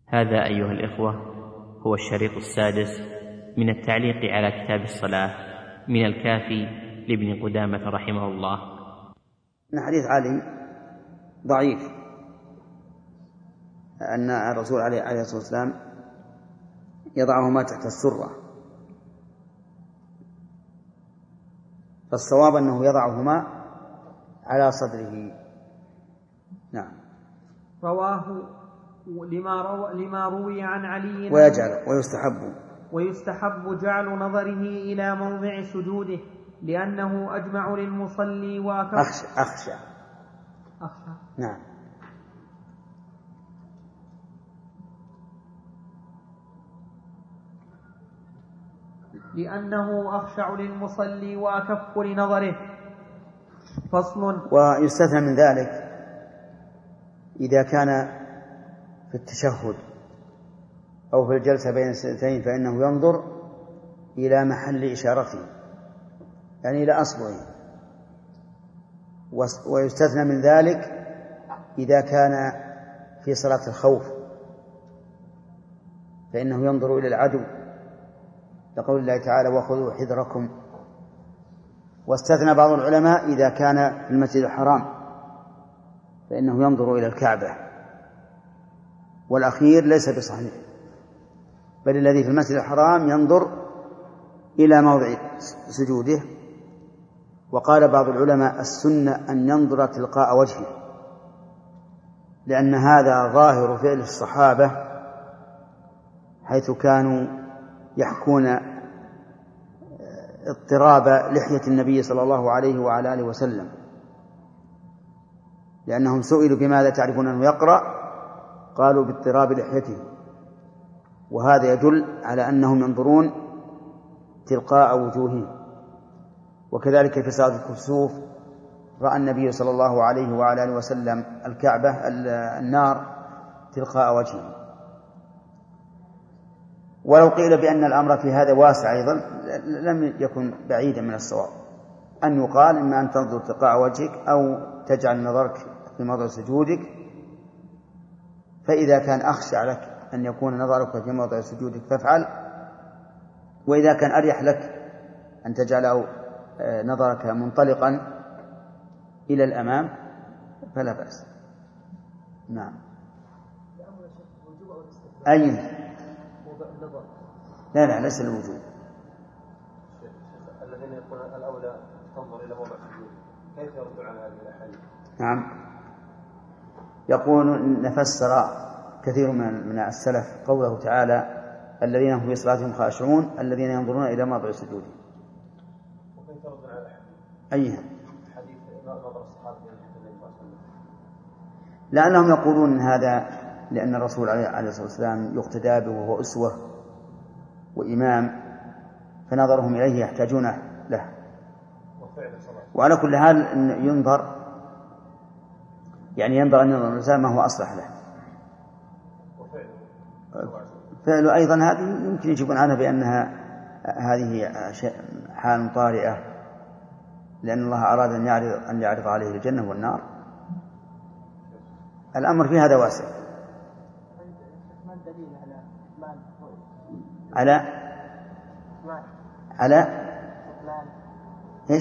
هذا أيها الإخوة هو الشريط السادس من التعليق على كتاب الصلاة من الكافي لابن قدامة رحمه الله. من حديث علي ضعيف أن الرسول عليه الصلاة والسلام يضعهما تحت السرة، فالصواب أنه يضعهما على صدره. نعم. رواه لما روي عن علي ويستحب جعل نظره إلى موضع سجوده لأنه أجمع للمصلي أخشى. نعم. لأنه أخشع للمصلي وأكف لنظره. فصل. ويستثنى من ذلك إذا كان في التشهد أو في الجلسة بين السجدتين فإنه ينظر إلى محل إشارته، يعني إلى أصبعه. ويستثنى من ذلك إذا كان في صلاة الخوف فإنه ينظر إلى العدو، لقول الله تعالى وخذوا حذركم. واستثنى بعض العلماء إذا كان في المسجد الحرام فإنه ينظر إلى الكعبة، والأخير ليس بصحيح، بل الذي في المسجد الحرام ينظر إلى موضع سجوده. وقال بعض العلماء السنة أن ينظر تلقاء وجهه، لأن هذا ظاهر فعل الصحابة حيث كانوا يحكون اضطراب لحية النبي صلى الله عليه وعلى آله وسلم، لأنهم سئلوا بماذا تعرفون أنه يقرأ؟ قالوا باضطراب لحيته، وهذا يدل على أنهم ينظرون تلقاء وجوههم. وكذلك في صلاة الكسوف رأى النبي صلى الله عليه وعلى آله وسلم الكعبة النار تلقاء وجهه. ولو قيل بأن الأمر في هذا واسع أيضا لم يكن بعيدا من الصواب، أن يقال إما أن تنظر تلقاء وجهك أو تجعل نظرك في موضع سجودك، فإذا كان أخشى لك أن يكون نظرك في موضع سجودك فافعل، وإذا كان أريح لك أن تجعل نظرك منطلقا إلى الأمام فلا بأس. نعم. أين؟ لا ليس الوجوب. الذين يقولون الأولى تنظر إلى موضع السجود كيف يردون على هذه الأحاديث؟ نعم. يقول نفسر كثير من السلف قوله تعالى الذين هم في صلاتهم خاشعون الذين ينظرون إلى موضع السجود. وكيف يردون على الحديث؟ أيها؟ حديث نظر الصحابة إلى النبي صلى الله عليه وسلم. لأنهم يقولون إن هذا لأن الرسول عليه الصلاة والسلام يقتدى به وهو أسوة وإمام، فنظرهم إليه يحتاجون له. وعلى كل حال ينظر، يعني ينبغي أن ينظر الإنسان ما هو أصلح له. فعله أيضا هذه يمكن يجيبون عنها بأنها هذه حال طارئة، لأن الله أراد أن يعرض عليه الجنة والنار. الأمر في هذا واسع. على إيش؟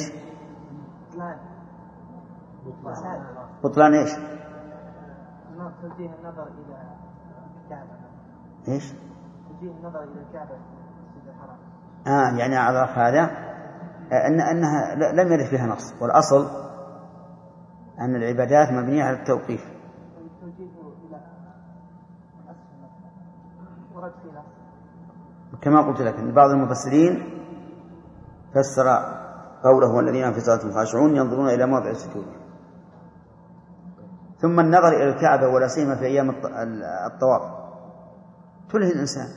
بطلان إيش؟ توجيه النظر إلى الكعبة. إيش؟ توجيه النظر إلى الكعبة في الحرام. يعني أعرف هذا أنها لم يرد فيها نص، والأصل أن العبادات مبنية على التوقيف. كما قلت لك بعض المفسرين فسر قوله والذين في صلاتهم خاشعون ينظرون إلى موضع السجود. ثم النظر إلى الكعبة ولا سيما في أيام الطواف تلهي الإنسان.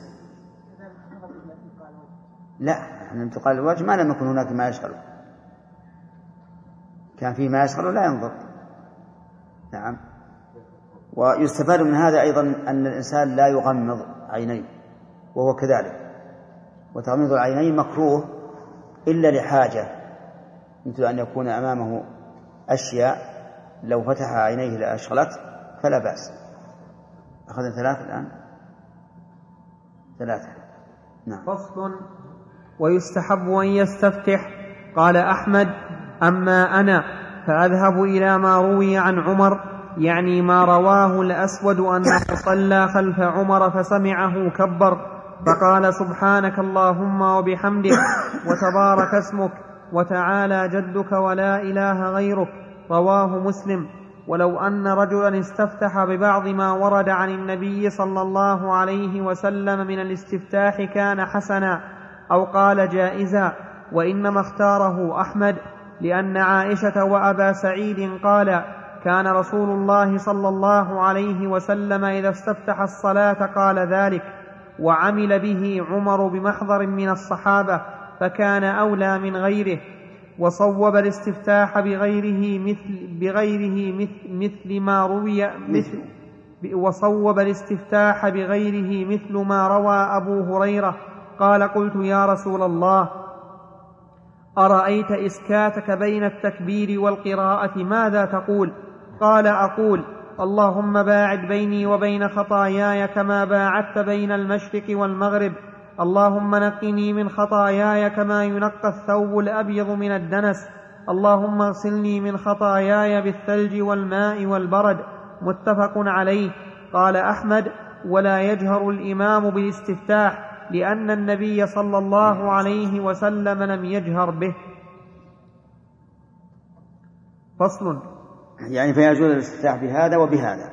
لا، عن انتقال الوجه ما لم يكن هناك ما يشغله، كان فيه ما يشغله لا ينظر. نعم. ويستفاد من هذا أيضا أن الإنسان لا يغمض عينيه، وهو كذلك. وتغميض العينين مكروه إلا لحاجة، مثل أن يكون أمامه أشياء لو فتح عينيه لأشغلت فلا بأس. أخذنا 3 الآن. 3. نعم. فصل. ويستحب أن يستفتح. قال أحمد: أما أنا فأذهب إلى ما روي عن عمر، يعني ما رواه الأسود أنه صلى خلف عمر فسمعه كبر فقال: سبحانك اللهم وبحمدك وتبارك اسمك وتعالى جدك ولا إله غيرك. رواه مسلم. ولو أن رجلا استفتح ببعض ما ورد عن النبي صلى الله عليه وسلم من الاستفتاح كان حسنا، أو قال جائزا، وإنما اختاره أحمد لأن عائشة وأبا سعيد قال: كان رسول الله صلى الله عليه وسلم إذا استفتح الصلاة قال ذلك، وعمل به عمر بمحضر من الصحابة فكان أولى من غيره. وصوب الاستفتاح مثل ما روى أبو هريرة قال: قلت يا رسول الله أرأيت إسكاتك بين التكبير والقراءة ماذا تقول؟ قال: أقول: اللهم باعد بيني وبين خطاياي كما باعدت بين المشرق والمغرب، اللهم نقني من خطاياي كما ينقى الثوب الأبيض من الدنس، اللهم اغسلني من خطاياي بالثلج والماء والبرد. متفق عليه. قال أحمد: ولا يجهر الإمام بالاستفتاح لأن النبي صلى الله عليه وسلم لم يجهر به. فصل. يعني فيجوز الاستفتاح بهذا وبهذا،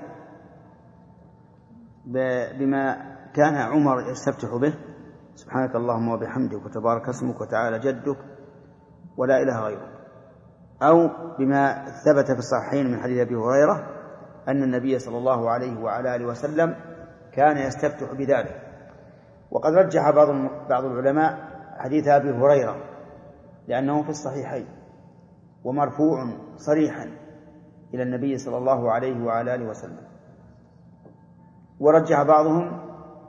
بما كان عمر يستفتح به: سبحانك اللهم وبحمدك وتبارك اسمك وتعالى جدك ولا إله غيرك، أو بما ثبت في الصحيحين من حديث أبي هريرة أن النبي صلى الله عليه وعلى آله وسلم كان يستفتح بذلك. وقد رجح بعض العلماء حديث أبي هريرة لأنه في الصحيحين ومرفوع صريحا إلى النبي صلى الله عليه وعلى آله وسلم. ورجح بعضهم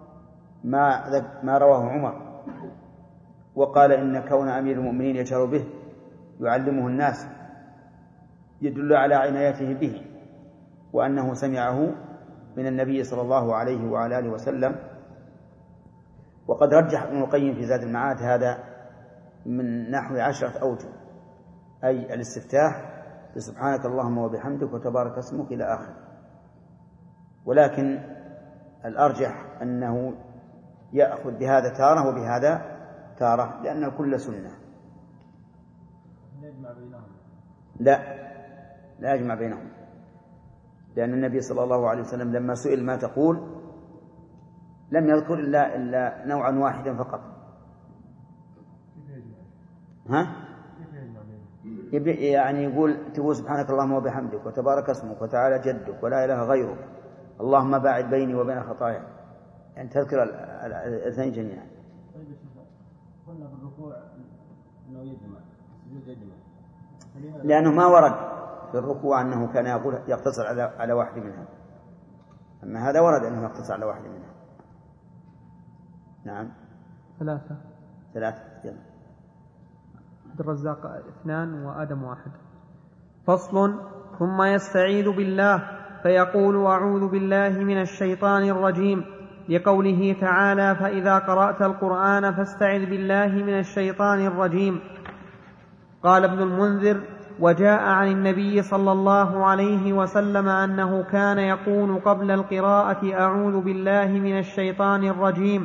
ما رواه عمر وقال إن كون أمير المؤمنين يجهر به يعلمه الناس يدل على عنايته به، وأنه سمعه من النبي صلى الله عليه وعلى آله وسلم. وقد رجح ابن القيم في زاد المعاد هذا من نحو 10 أوجه، أي الاستفتاح بسبحانك اللهم وبحمدك وتبارك اسمك إلى آخره. ولكن الأرجح أنه يأخذ بهذا تارة وبهذا تارة، لأن الكل سنة. لا يجمع بينهم، لأن النبي صلى الله عليه وسلم لما سئل ما تقول لم يذكر إلا نوعا واحدا فقط. يعني تقول سبحانك اللهم وبحمدك وتبارك اسمك وتعالى جدك ولا إله غيرك، اللهم باعد بيني وبين خطاياي، يعني تذكر الاثنين جميعا. قلنا بالركوع أنه يجمع، لأنه ما ورد في الركوع أنه كان يقتصر على واحد منها، أما هذا ورد أنه يقتصر على واحد منها. نعم. 3. يلا. عبد الرزاق 2 وآدم 1. فصل. ثم يستعيذ بالله فيقول: أعوذ بالله من الشيطان الرجيم، لقوله تعالى: فإذا قرأت القرآن فاستعذ بالله من الشيطان الرجيم. قال ابن المنذر: وجاء عن النبي صلى الله عليه وسلم أنه كان يقول قبل القراءة: أعوذ بالله من الشيطان الرجيم.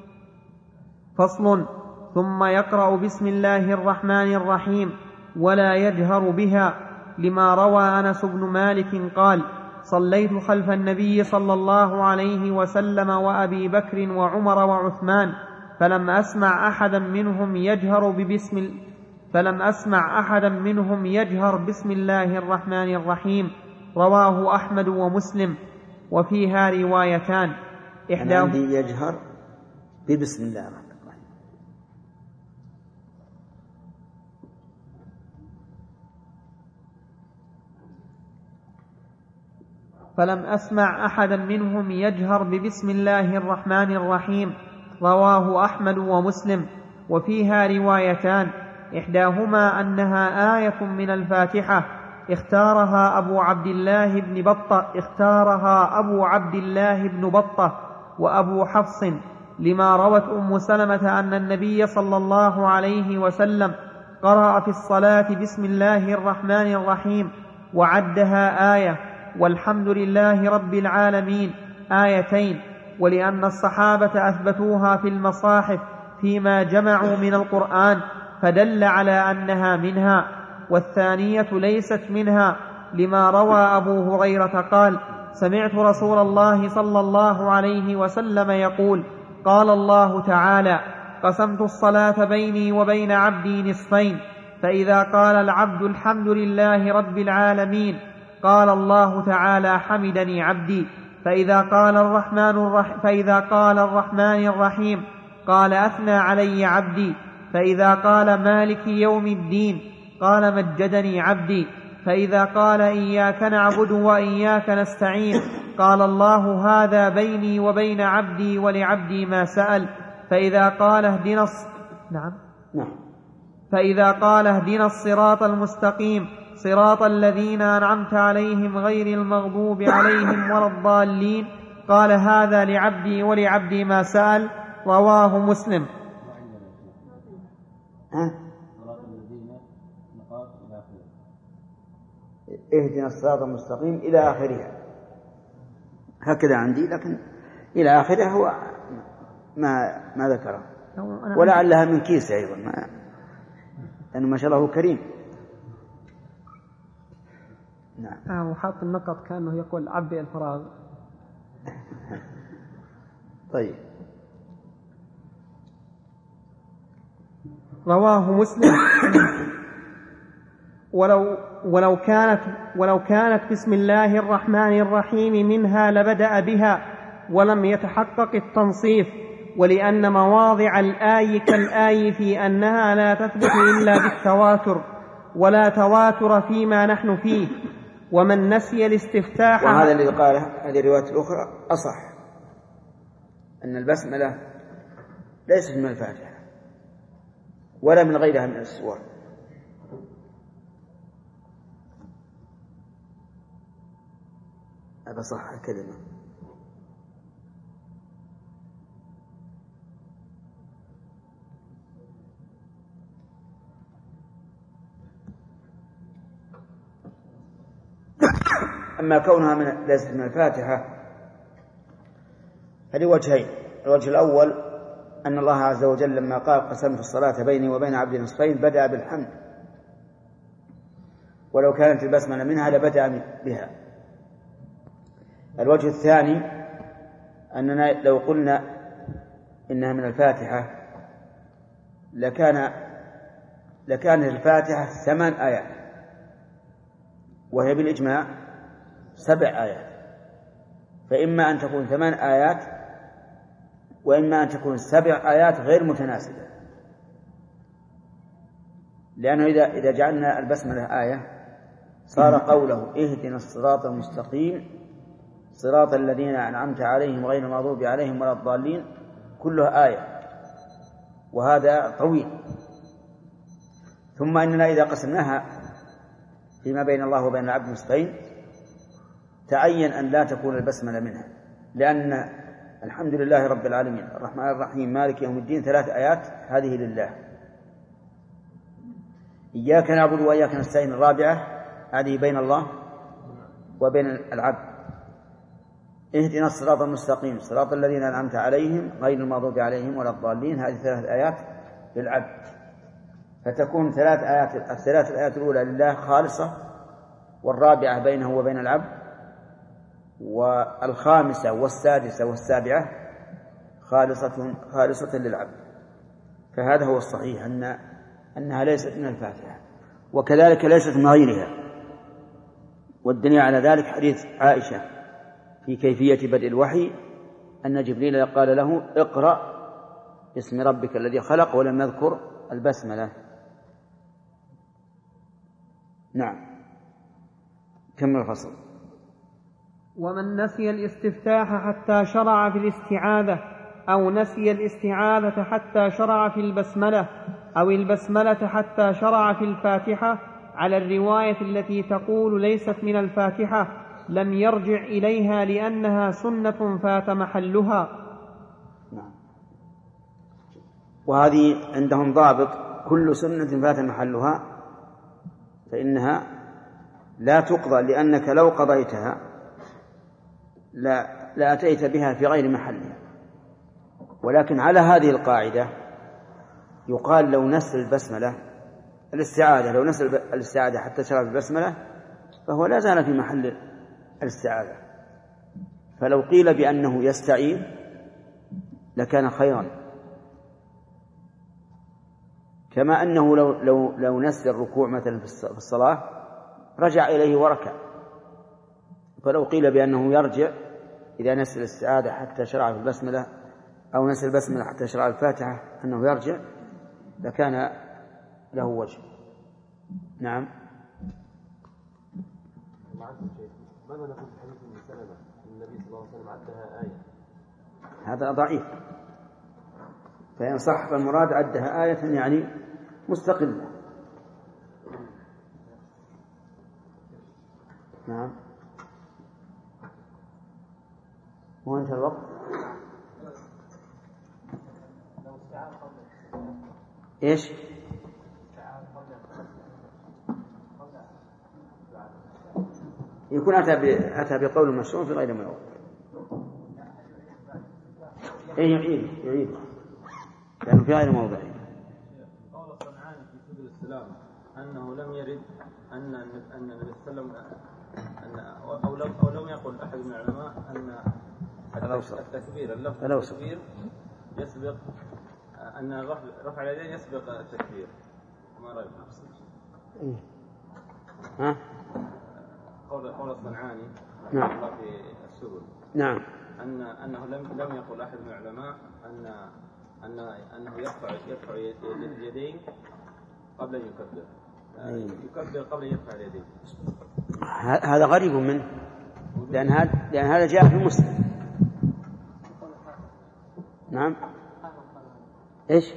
فصل. ثم يقرأ بسم الله الرحمن الرحيم ولا يجهر بها، لما روى أنس بن مالك قال: صليت خلف النبي صلى الله عليه وسلم وأبي بكر وعمر وعثمان فلم أسمع أحدا منهم يجهر بسم الله الرحمن الرحيم. رواه أحمد ومسلم. وفيها روايتان، إحداهما يجهر ببسم الله الرحمن الرحيم. فلم أسمع أحدا منهم يجهر ببسم الله الرحمن الرحيم. رواه أحمد ومسلم. وفيها روايتان، إحداهما أنها آية من الفاتحة اختارها أبو عبد الله بن بطة وأبو حفص لما روت أم سلمة أن النبي صلى الله عليه وسلم قرأ في الصلاة بسم الله الرحمن الرحيم وعدها آية، والحمد لله رب العالمين آيتين، ولأن الصحابة أثبتوها في المصاحف فيما جمعوا من القرآن فدل على أنها منها، والثانية ليست منها لما روى أبو هريرة قال: سمعت رسول الله صلى الله عليه وسلم يقول: قال الله تعالى: قسمت الصلاة بيني وبين عبدي نصفين، فإذا قال العبد الحمد لله رب العالمين قال الله تعالى: حمدني عبدي، فإذا قال الرحمن الرحيم قال: أثنى علي عبدي، فإذا قال مالك يوم الدين قال: مجدني عبدي، فإذا قال إياك نعبد وإياك نستعين قال: الله هذا بيني وبين عبدي ولعبدي ما سأل، فإذا قال اهدنا الصراط المستقيم صراط الذين أنعمت عليهم غير المغضوب عليهم ولا الضالين قال: هذا لعبدي ولعبدي ما سأل. رواه مسلم. اهدنا الصراط المستقيم إلى آخرها، هكذا عندي، لكن إلى آخرها هو ما ذكره، ولعلها من كيس أيضا، لأنه ما شاء الله هو كريم. نعم. وحاط النقط كأنه يقول عبي الفراغ. طيب. رواه مسلم. ولو كانت بسم الله الرحمن الرحيم منها لبدأ بها ولم يتحقق التنصيف، ولأن مواضع الآي كالآي في أنها لا تثبت إلا بالتواتر، ولا تواتر فيما نحن فيه. ومن نسي الاستفتاح، وهذا الذي قاله هذه الرواية الأخرى أصح، أن البسملة ليست من الفاتحة ولا من غيرها من السور. هذا صح الكلمة. أما كونها ليست من الفاتحة هذه وجهين. الوجه الأول أن الله عز وجل لما قال: قسمت الصلاة بيني وبين عبدي نصفين بدأ بالحمد، ولو كانت البسملة منها لبدأ بها. الوجه الثاني أننا لو قلنا إنها من الفاتحة لكان الفاتحة 8 آيات، وهي بالإجماع 7 آيات، فإما أن تكون 8 آيات وإما أن تكون 7 آيات غير متناسبة، لأنه إذا جعلنا البسملة آية صار قوله: اهدنا الصراط المستقيم صراط الذين أنعمت عليهم غير المغضوب عليهم ولا الضالين كلها آية، وهذا طويل. ثم إننا إذا قسمناها فيما بين الله وبين العبد نصفين تعين أن لا تكون البسملة منها، لأن الحمد لله رب العالمين الرحمن الرحيم مالك يوم الدين 3 آيات هذه لله. إياك نعبد وإياك نستعين 4 هذه بين الله وبين العبد. اهدنا الصراط المستقيم صراط الذين أنعمت عليهم غير المغضوب عليهم ولا الضالين هذه 3 آيات للعبد، فتكون 3 آيات، ال3 آيات الأولى لله خالصة، والرابعة بينه وبين العبد، والخامسة والسادسة والسابعة خالصة للعبد. فهذا هو الصحيح أنها ليست من الفاتحة، وكذلك ليست من غيرها. والدليل على ذلك حديث عائشة في كيفية بدء الوحي أن جبريل قال له: اقرأ باسم ربك الذي خلق، ولم يذكر البسملة. نعم. كمل الفصل. ومن نسي الاستفتاح حتى شرع في الاستعاذة، أو نسي الاستعاذة حتى شرع في البسملة، أو البسملة حتى شرع في الفاتحة، على الرواية التي تقول ليست من الفاتحة، لم يرجع إليها لأنها سنة فات محلها. وهذه عندهم ضابط: كل سنة فات محلها فإنها لا تقضى، لأنك لو قضيتها لا أتيت بها في غير محلها. ولكن على هذه القاعدة يقال لو نسل البسملة الاستعاذة، لو نسل الاستعاذة حتى شرع البسملة فهو لا زال في محل الاستعاذة. فلو قيل بأنه يستعيذ لكان خيرا، كما أنه لو نسل الركوع مثلا في الصلاة رجع إليه وركع. فلو قيل بأنه يرجع إذا نسل الاستعاذة حتى شرع في البسملة أو نسل البسملة حتى شرع الفاتحة أنه يرجع لكان له وجه. نعم. ماذا نقول في حديث ابن سلمة النبي صلى الله عليه وسلم عدها آية؟ هذا ضعيف، فإن صح فالمراد عدها آية يعني مستقلة. نعم. وانتهى الوقت. ايش؟ يكون أتى بقول مشروع في غير موضع. يعيد لأنه في غير موضع. قال الصنعاني في سبل السلام أنه لم يرد أن النبي صلى الله عليه وسلم أو لم يقل أحد من العلماء أن التكبير التكبير يسبق أن رفع اليدين يسبق التكبير. ما رأيك؟ ها؟ قول الصنعاني نعم في السبل نعم أنه لم يقل أحد من العلماء أنه يرفع اليدين قبل أن يكبر. يكبر قبل أن يرفع اليدين. هذا غريب منه، لأن هذا جاء في مسلم. نعم. إيش؟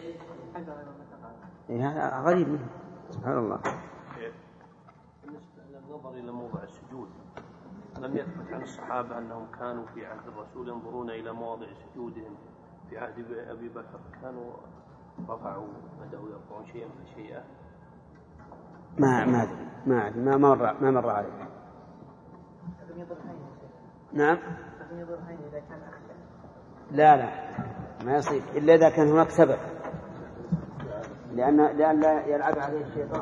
هذا غريب منه، سبحان الله. بالنسبة للنظر إلى موضع السجود، لم يثبت عن الصحابة أنهم كانوا في عهد الرسول ينظرون إلى مواضع سجودهم. في عهد أبي بكر كانوا رفعوا بدأوا يرفعون شيئا فشيئا. ما مر عليه. نعم. لا ما يصير إلا إذا كان هناك سبب، لأن لا يلعب عليه الشيطان.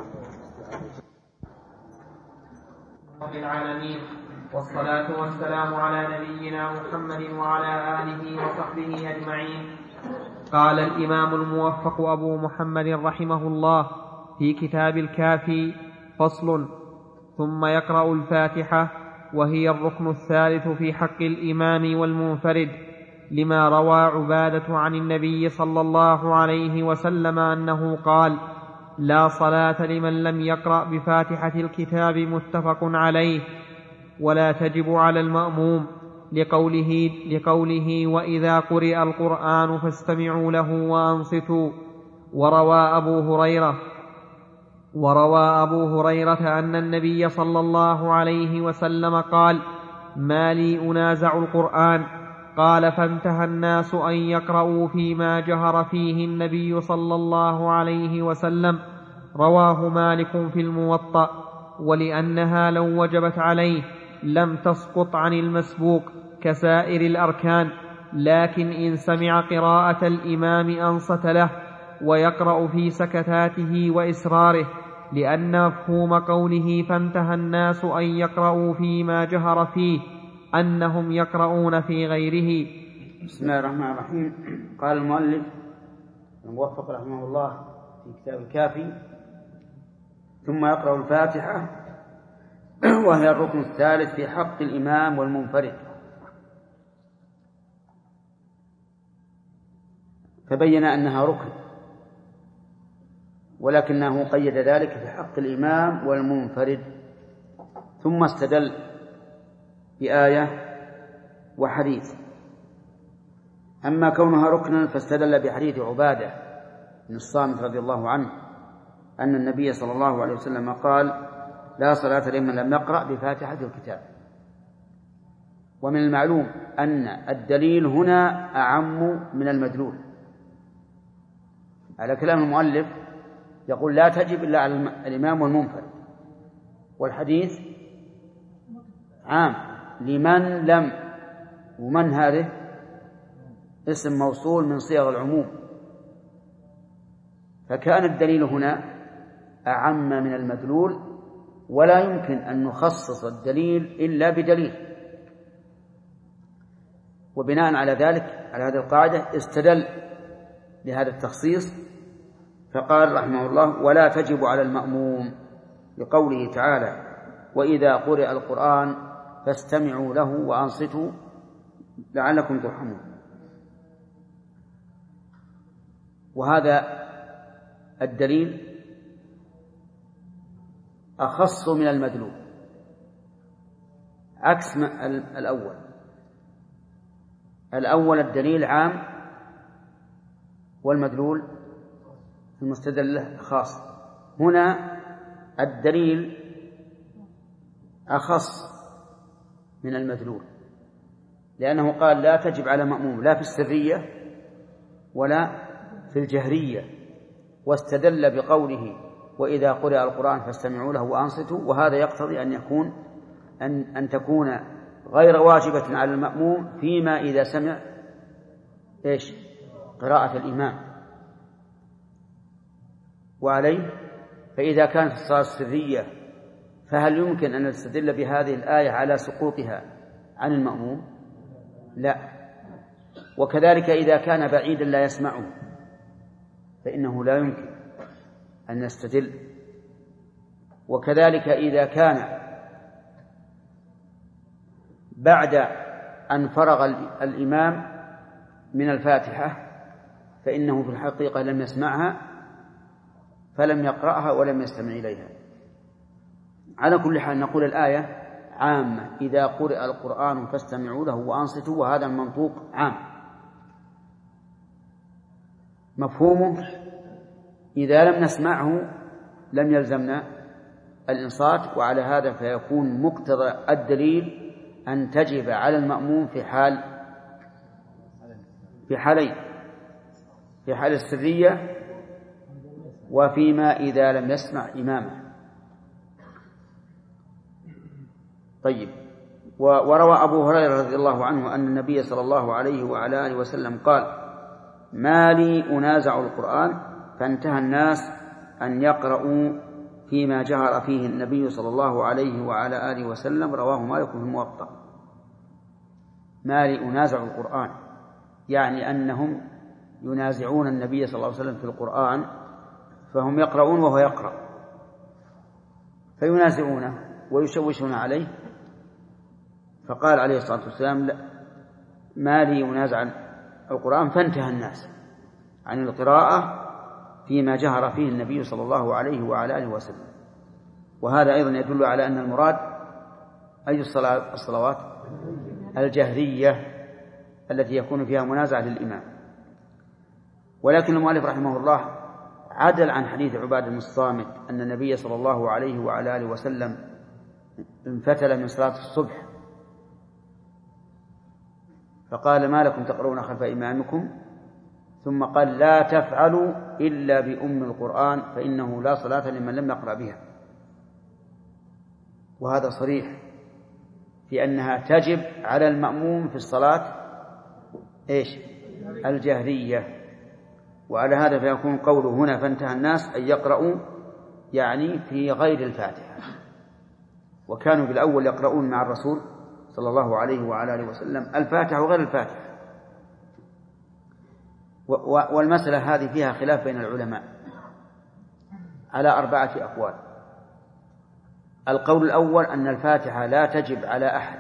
رب العالمين، والصلاة والسلام على نبينا محمد وعلى آله وصحبه أجمعين. قال الإمام الموفق أبو محمد رحمه الله في كتاب الكافي: فصل. ثم يقرأ الفاتحة، وهي الركن الثالث في حق الإمام والمنفرد، لما روى عبادة عن النبي صلى الله عليه وسلم أنه قال: لا صلاة لمن لم يقرأ بفاتحة الكتاب، متفق عليه. ولا تجب على المأموم لقوله وإذا قرئ القرآن فاستمعوا له وأنصتوا. وروى أبو هريرة أن النبي صلى الله عليه وسلم قال: ما لي أنازع القرآن؟ قال: فانتهى الناس أن يقرأوا فيما جهر فيه النبي صلى الله عليه وسلم. رواه مالك في الموطأ. ولأنها لو وجبت عليه لم تسقط عن المسبوق كسائر الأركان، لكن إن سمع قراءة الإمام أنصت له ويقرأ في سكتاته وإسراره، لأن مفهوم قوله فانتهى الناس أن يقرأوا فيما جهر فيه أنهم يقرؤون في غيره. بسم الله الرحمن الرحيم. قال المؤلف الموفق رحمه الله في كتاب الكافي: ثم يقرأ الفاتحة، وهي الركن الثالث في حق الإمام والمنفرد. فبين أنها ركن، ولكنه قيد ذلك في حق الإمام والمنفرد، ثم استدل بآية وحديث. أما كونها ركنا فاستدل بحديث عبادة بن الصامت رضي الله عنه أن النبي صلى الله عليه وسلم قال: لا صلاة لمن لم يقرأ بفاتحة الكتاب. ومن المعلوم أن الدليل هنا أعم من المدلول، على كلام المؤلف يقول لا تجب إلا على الإمام والمنفرد، والحديث عام لمن لم، ومن هذه اسم موصول من صيغ العموم، فكان الدليل هنا أعم من المدلول، ولا يمكن أن نخصص الدليل إلا بدليل. وبناء على ذلك، على هذه القاعدة، استدل لهذا التخصيص فقال رحمه الله: ولا تجب على المأموم، بقوله تعالى: وإذا قرئ القرآن فاستمعوا له وأنصتوا لعلكم ترحمون. وهذا الدليل أخص من المدلول، عكس الأول الدليل عام والمدلول المستدل له خاص. هنا الدليل أخص من المدلول، لأنه قال لا تجب على مأموم لا في السرية ولا في الجهرية، واستدل بقوله وإذا قرئ القرآن فاستمعوا له وأنصتوا، وهذا يقتضي أن تكون غير واجبة على المأموم فيما إذا سمع قراءة الإمام. وعليه فإذا كانت الصلاة السرية فهل يمكن أن نستدل بهذه الآية على سقوطها عن المأموم؟ لا. وكذلك إذا كان بعيدا لا يسمعه فإنه لا يمكن أن نستدل. وكذلك إذا كان بعد أن فرغ الإمام من الفاتحة فإنه في الحقيقة لم يسمعها فلم يقرأها ولم يستمع إليها. على كل حال نقول الآية عامة: إذا قرئ القرآن فاستمعوا له وأنصتوا، وهذا المنطوق عام. مفهومه إذا لم نسمعه لم يلزمنا الإنصات، وعلى هذا فيكون مقتضى الدليل أن تجب على المأموم في حالين: في حال السرية وفيما إذا لم يسمع إمامه. طيب. وروى أبو هريرة رضي الله عنه أن النبي صلى الله عليه وعلى آله وسلم قال: ما لي أنازع القرآن فانتهى الناس أن يقرؤوا فيما جهر فيه النبي صلى الله عليه وعلى آله وسلم. رواه مالك في الموطأ. ما لي أنازع القرآن يعني أنهم ينازعون النبي صلى الله عليه وسلم في القرآن، فهم يقرؤون وهو يقرأ فينازعونه ويشوشون عليه، فقال عليه الصلاة والسلام: لا، ما لي أنازع القرآن، فانتهى الناس عن القراءة فيما جهر فيه النبي صلى الله عليه وعلى آله وسلم. وهذا أيضا يدل على أن المراد أي الصلوات الجهرية التي يكون فيها منازعة للإمام. ولكن المؤلف رحمه الله عدل عن حديث عبادة بن الصامت أن النبي صلى الله عليه وعلى آله وسلم انفتل من صلاة الصبح فقال: ما لكم تقرؤون خلف إمامكم؟ ثم قال: لا تفعلوا إلا بأم القرآن فإنه لا صلاة لمن لم يقرأ بها. وهذا صريح في أنها تجب على المأموم في الصلاة الجهرية. وعلى هذا فيكون قوله هنا فانتهى الناس أن يقرؤوا يعني في غير الفاتحة، وكانوا بالأول يقرؤون مع الرسول صلى الله عليه وعلى آله وسلم الفاتحة وغير الفاتحة. والمسألة هذه فيها خلاف بين العلماء على 4 أقوال. القول الأول أن الفاتحة لا تجب على أحد،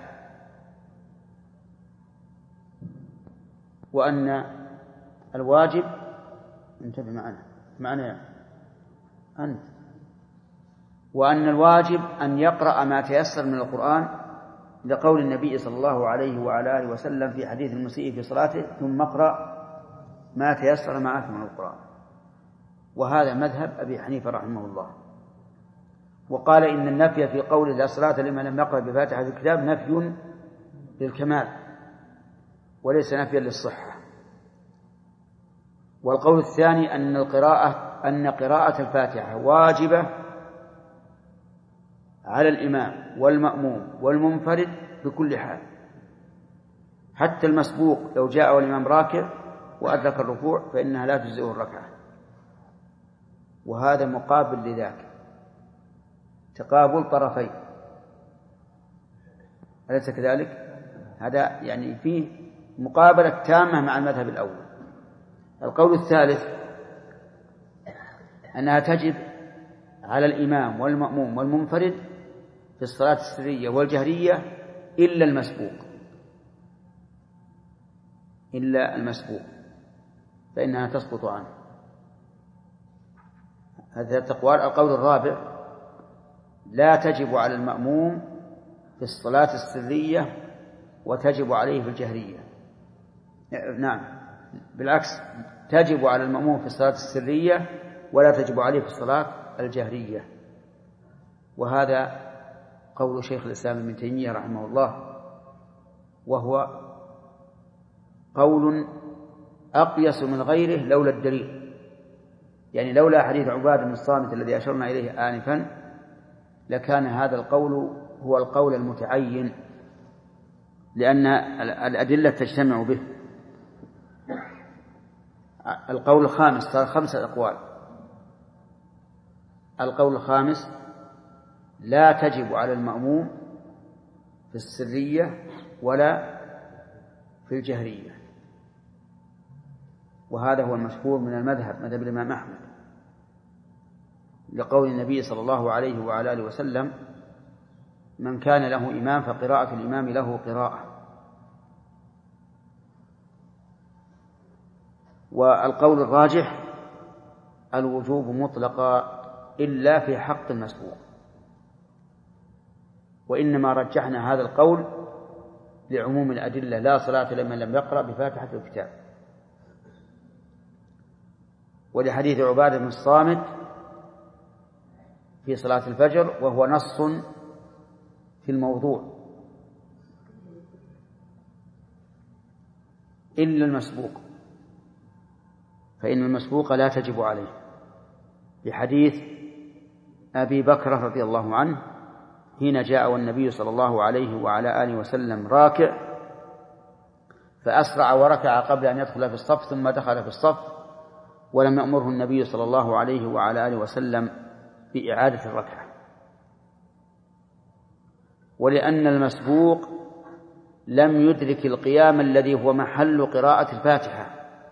وأن الواجب انتبه معنا أنت، وأن الواجب أن يقرأ ما تيسر من القرآن لقول النبي صلى الله عليه وعلى آله وسلم في حديث المسيء في صلاته: ثم اقرأ ما تيسر معك من القرآن. وهذا مذهب أبي حنيفة رحمه الله. وقال إن النفي في قوله لا صلاة لمن لم يقرأ بفاتحة الكتاب نفي للكمال وليس نفيا للصحة. والقول الثاني أن قراءة الفاتحة واجبة على الإمام والمأموم والمنفرد بكل حال، حتى المسبوق لو جاء والإمام راكع وأدرك الركوع فإنها لا تجزئه الركعة. وهذا مقابل لذاك، تقابل طرفين، أليس كذلك؟ هذا يعني فيه مقابلة تامة مع المذهب الأول. القول الثالث أنها تجب على الإمام والمأموم والمنفرد في الصلاة السرية والجهرية إلا المسبوق فإنها تسقط عنه. هذا التقوال. القول الرابع لا تجب على المأموم في الصلاة السرية وتجب عليه في الجهرية. نعم، بالعكس، تجب على المأموم في الصلاة السرية ولا تجب عليه في الصلاة الجهرية. وهذا قول شيخ الإسلام ابن تيمية رحمه الله، وهو قول أقيس من غيره لولا الدليل. يعني لولا حديث عبادة بن الصامت الذي أشرنا إليه آنفا لكان هذا القول هو القول المتعين، لأن الأدلة تجتمع به. القول الخامس، صار 5 أقوال. القول الخامس لا تجب على المأموم في السرية ولا في الجهرية، وهذا هو المشهور من المذهب، مذهب الإمام أحمد، لقول النبي صلى الله عليه وعلى آله وسلم: من كان له إمام فقراءة الإمام له قراءة. والقول الراجح الوجوب مطلقا إلا في حق المسبوق، وإنما رجحنا هذا القول لعموم الأدلة: لا صلاة لمن لم يقرأ بفاتحة الكتاب، ولحديث عبادة بن الصامت في صلاة الفجر، وهو نص في الموضوع، إلا المسبوق فإن المسبوق لا تجب عليه، بحديث أبي بكر رضي الله عنه حين جاء والنبي صلى الله عليه وعلى آله وسلم راكع فأسرع وركع قبل أن يدخل في الصف، ثم دخل في الصف ولم يأمره النبي صلى الله عليه وعلى آله وسلم بإعادة الركعة. ولأن المسبوق لم يدرك القيام الذي هو محل قراءة الفاتحة،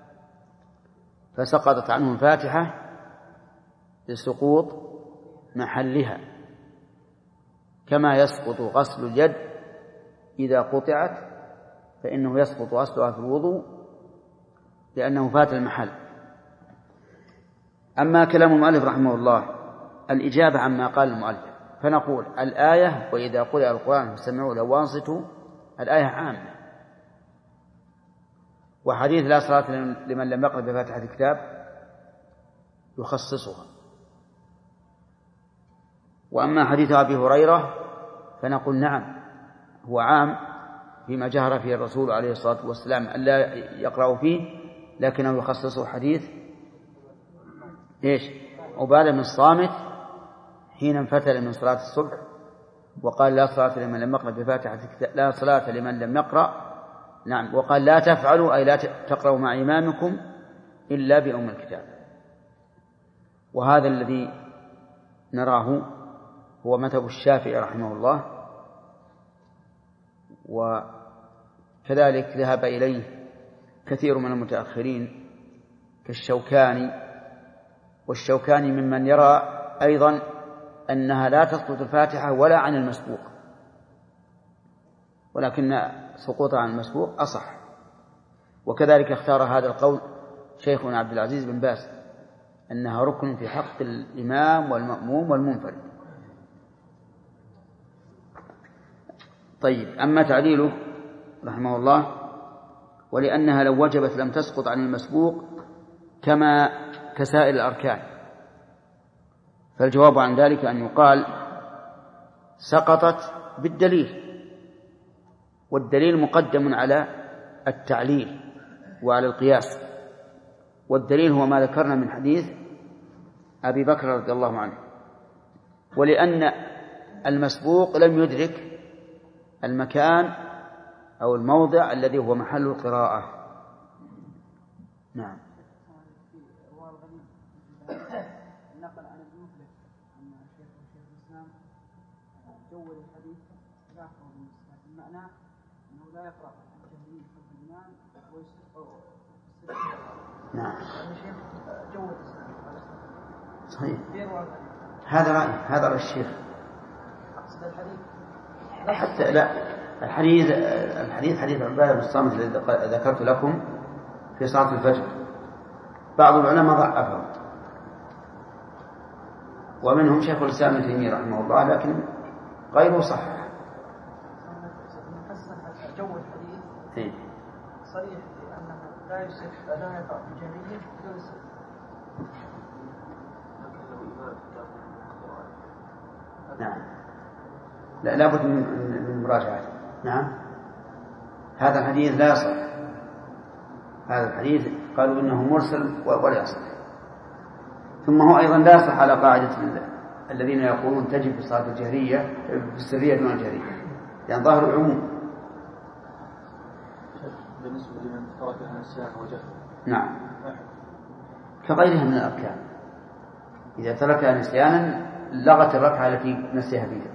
فسقطت عنه الفاتحة لسقوط محلها، كما يسقط غسل اليد إذا قطعت فإنه يسقط غسلها في الوضوء لأنه فات المحل. أما كلام المؤلف رحمه الله الإجابة عما قال المؤلف، فنقول الآية: وإذا قرئ القرآن فاستمعوا له وانصتوا، الآية عامة، وحديث لا صلاة لمن لم يقرأ بفاتحة الكتاب يخصصها. وأما حديث أبي هريرة فنقول نعم، هو عام فيما جهر فيه الرسول عليه الصلاة والسلام ألا يقرأ فيه، لكنه يخصصه حديث عبادة بن الصامت حين انفتل من صلاة الصبح وقال: لا صلاة لمن لم يقرأ بفاتحة الكتاب، لا صلاة لمن لم يقرأ، نعم، وقال: لا تفعلوا، أي لا تقرأوا مع إمامكم إلا بأم الكتاب. وهذا الذي نراه هو مذهب الشافعي رحمه الله، وكذلك ذهب إليه كثير من المتأخرين كالشوكاني، والشوكاني ممن يرى أيضا أنها لا تسقط الفاتحة ولا عن المسبوق، ولكن سقوطها عن المسبوق أصح. وكذلك اختار هذا القول شيخنا عبد العزيز بن باز، أنها ركن في حق الإمام والمأموم والمنفرد. طيب، أما تعليله رحمه الله: ولأنها لو وجبت لم تسقط عن المسبوق كما كسائر الأركان. فالجواب عن ذلك أن يقال: سقطت بالدليل، والدليل مقدم على التعليل وعلى القياس. والدليل هو ما ذكرنا من حديث أبي بكر رضي الله عنه، ولأن المسبوق لم يدرك المكان أو الموضع الذي هو محل القراءة. نعم. نقل عن ابن مفلح أن شيخ الإسلام جود الحديث لا يقرأ بالنسبة، المعنى أنه لا يقرأ الجهري خلف الإمام ويسر. نعم. الشيخ جود صحيح. هذا رأي، هذا رأي الشيخ. أقصد الحديث حتى لا، الحديث حديث عبادة بن الصامت الذي ذكرت لكم في صلاة الفجر، بعض العلماء ضعفه ومنهم شيخ الإسلام ابن تيمية رحمه الله، لكن غيره صح. جو الحديث صريح لأنه لا يصح لا يقع بجميع نعم. لا لابد من مراجعته. نعم. هذا الحديث لا يصح، هذا الحديث قالوا إنه مرسل ولا يصح. ثم هو أيضا لا يصح على قاعدة الذين يقولون تجب في الصلاة الجهرية في السرية دون الجهرية، يعني ظاهر العموم. بالنسبة لمن تركها نسيان وجهل. نعم، كغيرها من الأركان، إذا تركها نسيانا لغت الركعة التي نسيها فيها.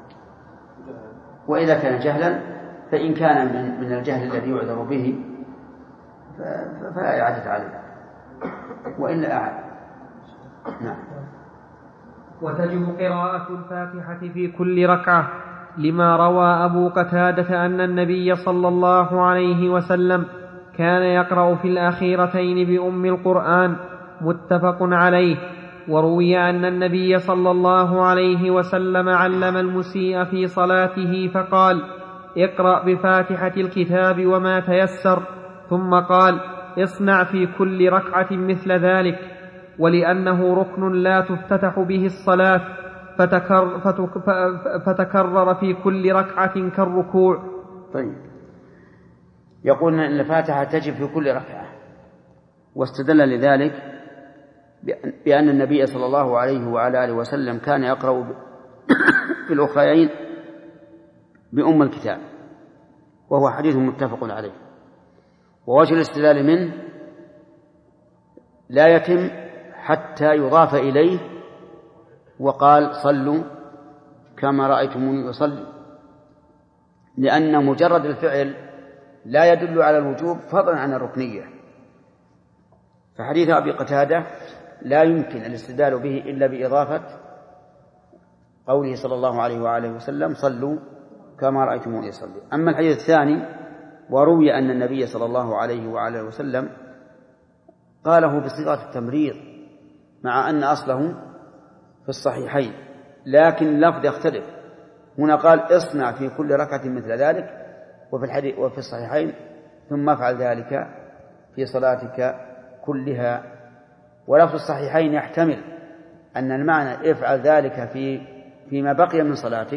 وإذا كان جهلا فإن كان من الجهل الذي يعذر به فلا إعادة عليه، وإلا أعاد. نعم. وتجب قراءة الفاتحة في كل ركعة لما روى أبو قتادة أن النبي صلى الله عليه وسلم كان يقرأ في الأخيرتين بأم القرآن، متفق عليه. وروي أن النبي صلى الله عليه وسلم علم المسيء في صلاته فقال: اقرأ بفاتحة الكتاب وما تيسر، ثم قال: اصنع في كل ركعة مثل ذلك، ولأنه ركن لا تفتتح به الصلاة فتكرر في كل ركعة كالركوع. طيب، يقول أن الفاتحة تجب في كل ركعة، واستدل لذلك بأن النبي صلى الله عليه وعلى آله وسلم كان يقرأ في الأخرين بأم الكتاب، وهو حديث متفق عليه. ووجه الاستدلال منه لا يتم حتى يضاف إليه وقال: صلوا كما رأيتموني أصلي، لأن مجرد الفعل لا يدل على الوجوب فضلا عن الركنية. فحديث أبي قتادة لا يمكن الاستدلال به إلا بإضافة قوله صلى الله عليه وآله وسلم: صلوا كما رأيتموني أصلي. أما الحديث الثاني، وروي أن النبي صلى الله عليه وآله وسلم قاله بصيغة التمريض، مع أن أصله في الصحيحين، لكن اللفظ يختلف. هنا قال: اصنع في كل ركعة مثل ذلك، وفي الصحيحين: ثم افعل ذلك في صلاتك كلها. ولفظ الصحيحين يحتمل أن المعنى افعل ذلك فيما بقي من صلاتك،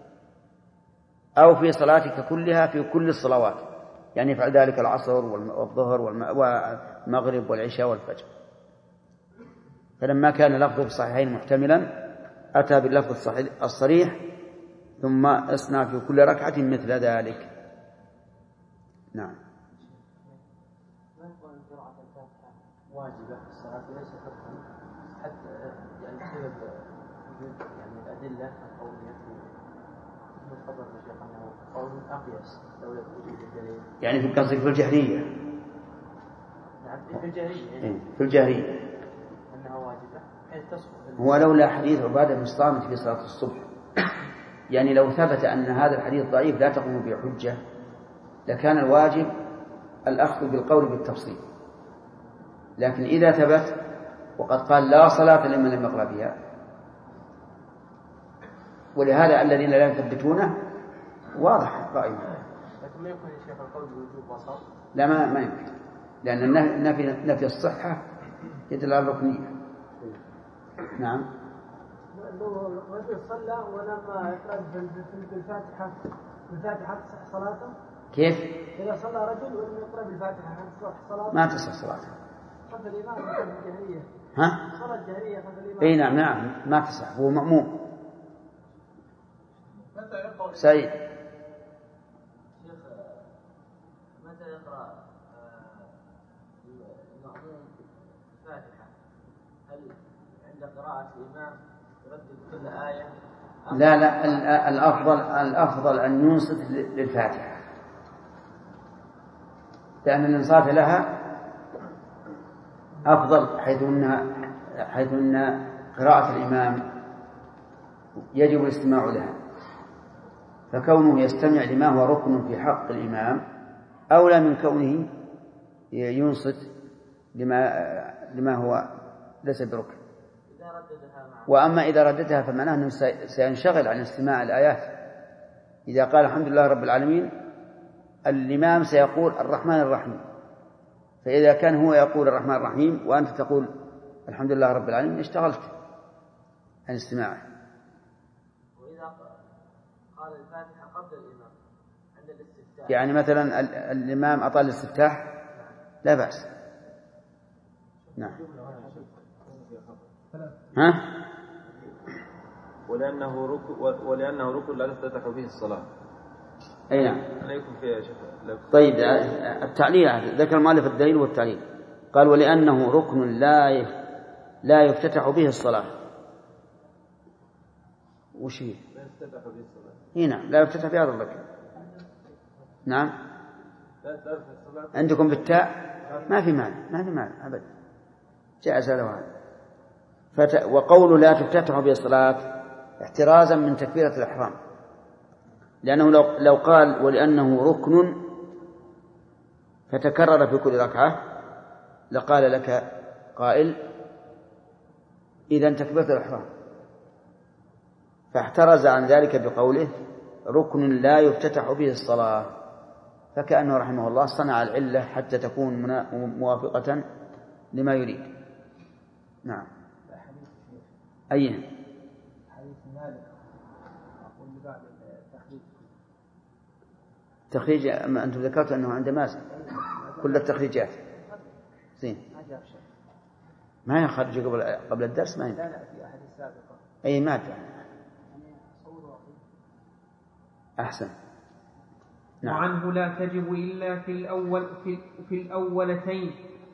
أو في صلاتك كلها في كل الصلوات، يعني افعل ذلك العصر والظهر والمغرب والعشاء والفجر. فلما كان لفظه في الصحيحين محتملا أتى باللفظ الصريح: ثم اصنع في كل ركعة مثل ذلك. نعم. واجبة في الصلاة وليس فرضا، حتى يعني بسبب وجود يعني الأدلة القولية في خبر الشيخ أنه قول أقيس دولة وجود الدليل، يعني في قصدك في الجهرية. نعم، في الجهرية. في الجهرية أنها واجبة حيث تصف. هو لولا حديث عبادة بن الصامت في صلاة الصبح، يعني لو ثبت أن هذا الحديث ضعيف لا تقوم به حجة، لكان الواجب الأخذ بالقول بالتفصيل. لكن إذا ثبت وقد قال: لا صلاة لمن لم يقرأ بها، ولهذا الذين لا يثبتونه واضح رأيهم. لكن ما يكون الشيخ القول بالوجوب وسط؟ لا، ما يمكن، لأن نفي الصحة يدل على الركنية. نعم. لو رجل صلى ولما يقرأ بالفاتحة تصح صلاته؟ كيف؟ إذا صلى رجل ولم يقرأ بالفاتحة تصح صلاته؟ ما تصح صلاته. خلف الإمام الجهرية. ها؟ صلاة الجهرية خلف الإمام. أي نعم ما تصح، هو مأموم. سعيد. شيخ متى يقرأ المأموم الفاتحة؟ هل عند قراءة الإمام يردد كل آية؟ لا الأفضل أن ينصت للفاتحة، لأن الإنصات لها أفضل، حيث أن قراءة الإمام يجب الاستماع لها، فكونه يستمع لما هو ركن في حق الإمام أولى من كونه ينصت لما هو ليس بركن. وأما إذا رددها فمعناه أنه سينشغل عن استماع الآيات. إذا قال الحمد لله رب العالمين الإمام سيقول الرحمن الرحيم، فإذا كان هو يقول الرحمن الرحيم وأنت تقول الحمد لله رب العالمين اشتغلت عن استماعه. وإذا قال الفاتحة قبل الإمام عند الاستفتاح، يعني مثلا الإمام أطال الاستفتاح لا بأس. نعم. ها؟ ولأنه ركن لا تفتتح به الصلاة. أي نعم. لا يكون فيها شيء. طيب التعليل ذكر المؤلف الدليل والتعليل، قال ولأنه ركن لا يفتتح به الصلاة. وش هي؟ لا يفتتح به الصلاة. هنا نعم لا يفتتح بهذا الركن. نعم. عندكم بالتاء ما في معنى أبدا، جاءز له هذا. وقول لا تفتتح به الصلاة احترازا من تكبيرة الإحرام، لأنه لو قال ولأنه ركن فتكرر في كل ركعة لقال لك قائل إذن تكبيرة الإحرام، فاحترز عن ذلك بقوله ركن لا يفتتح به الصلاة، فكأنه رحمه الله صنع العلة حتى تكون موافقة لما يريد. نعم. أي حديث مالك أقول بعد تخريج، أما أنتم ذكرتوا أنه عند مازن كل التخريجات زين ما يخرج قبل الدرس ما ينفع. لا في أحد السابقة أي مادة أحسن. نعم. وعنه لا تجب إلا في الأولتين،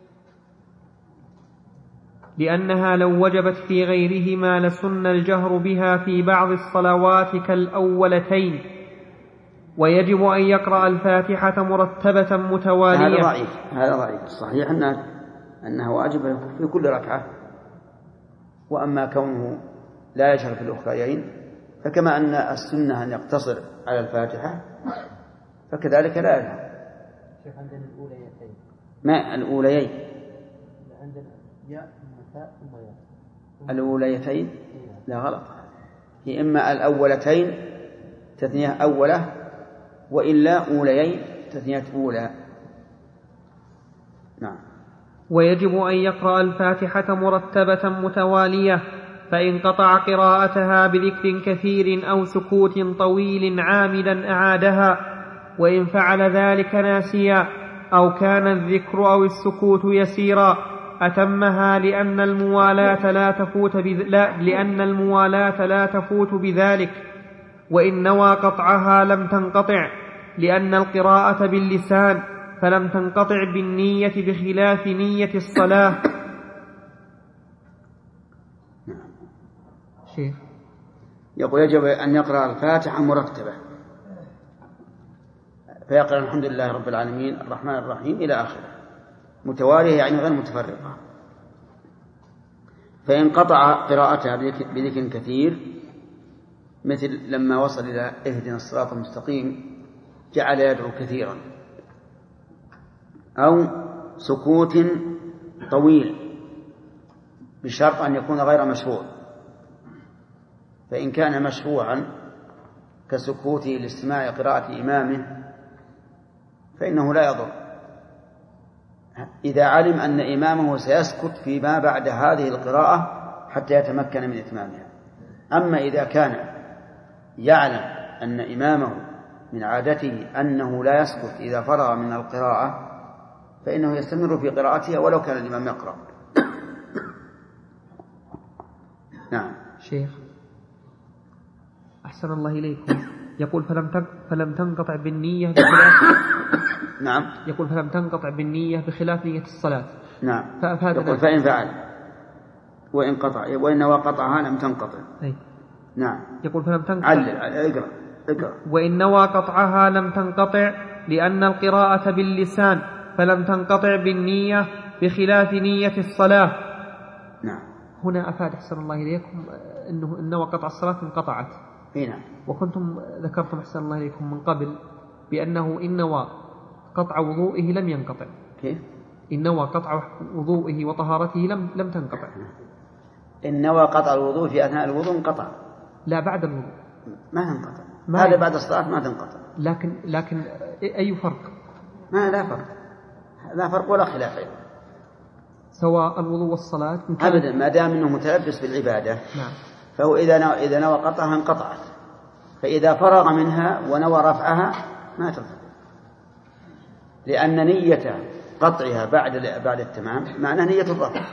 لأنها لو وجبت في غيرهما لسن الجهر بها في بعض الصلوات كالأولتين، ويجب أن يقرأ الفاتحة مرتبة متوالية. هذا ضعيف. الصحيح أنها واجبة في كل ركعة، وأما كونه لا يجهر في الأخريين فكما أن السنة أن يقتصر على الفاتحة فكذلك لا يجهر. شيخ عندنا الأوليتين. ما الأوليين؟ عندنا ياء ثم تاء ثم ياء. الأوليتين لا غلط، هي إما الأولتين تثنية أولة، وإلا أوليين تثنية أولى. نعم. ويجب أن يقرأ الفاتحة مرتبة متوالية، فإن قطع قراءتها بذكر كثير أو سكوت طويل عامدا أعادها، وإن فعل ذلك ناسيا أو كان الذكر أو السكوت يسيرا أتمها، لأن الموالاة لا تفوت بذلك، وإن نوى قطعها لم تنقطع، لأن القراءة باللسان فلم تنقطع بالنية بخلاف نية الصلاة. شيخ يقول يجب أن يقرأ الفاتحة مرتبة، فيقرأ الحمد لله رب العالمين الرحمن الرحيم إلى آخره متوالية يعني غير متفرقة. فإن قطع قراءتها بذكر كثير مثل لما وصل إلى اهدنا الصراط المستقيم جعل يدعو كثيرا، أو سكوت طويل بشرط أن يكون غير مشروع، فإن كان مشروعا كسكوته لاستماع قراءة إمامه فإنه لا يضر إذا علم أن إمامه سيسكت فيما بعد هذه القراءة حتى يتمكن من إتمامها. أما إذا كان يعلم أن إمامه من عادته أنه لا يسكت إذا فرغ من القراءة فإنه يستمر في قراءتها ولو كان الإمام يقرأ. نعم. شيخ أحسن الله إليكم، يقول فلم تنقطع بالنية بخلاف نعم. يقول فلم تنقطع بالنية بخلاف نية الصلاة. نعم. يقول فإن فعل وإن قطع وإن نوى قطعها لم تنقطع. أي. نعم. يقول فلم تنقطع. اقرأ. وإن نوى قطعها لم تنقطع لأن القراءة باللسان، فلم تنقطع بالنية بخلاف نية الصلاة. نعم. هنا أفاد أحسن الله إليكم أنه إن نوى قطع الصلاة انقطعت. نعم. وكنتم ذكرتم أحسن الله إليكم من قبل بأنه إن نوى قطع وضوئه لم ينقطع. كيف؟ إن نوى قطع وضوئه وطهارته لم تنقطع. إن نوى قطع الوضوء في أثناء الوضوء انقطع. لا بعد الوضوء ما تنقطع. هذا بعد الصلاة ما تنقطع. لكن أي فرق؟ لا فرق ولا خلاف أيضا. سواء الوضوء والصلاة أبدا ما دام أنه متلبس بالعبادة. نعم. فهو إذا نوى قطعها انقطعت، فإذا فرغ منها ونوى رفعها ما تنقطع، لأن نية قطعها بعد التمام معنى نية الرفع.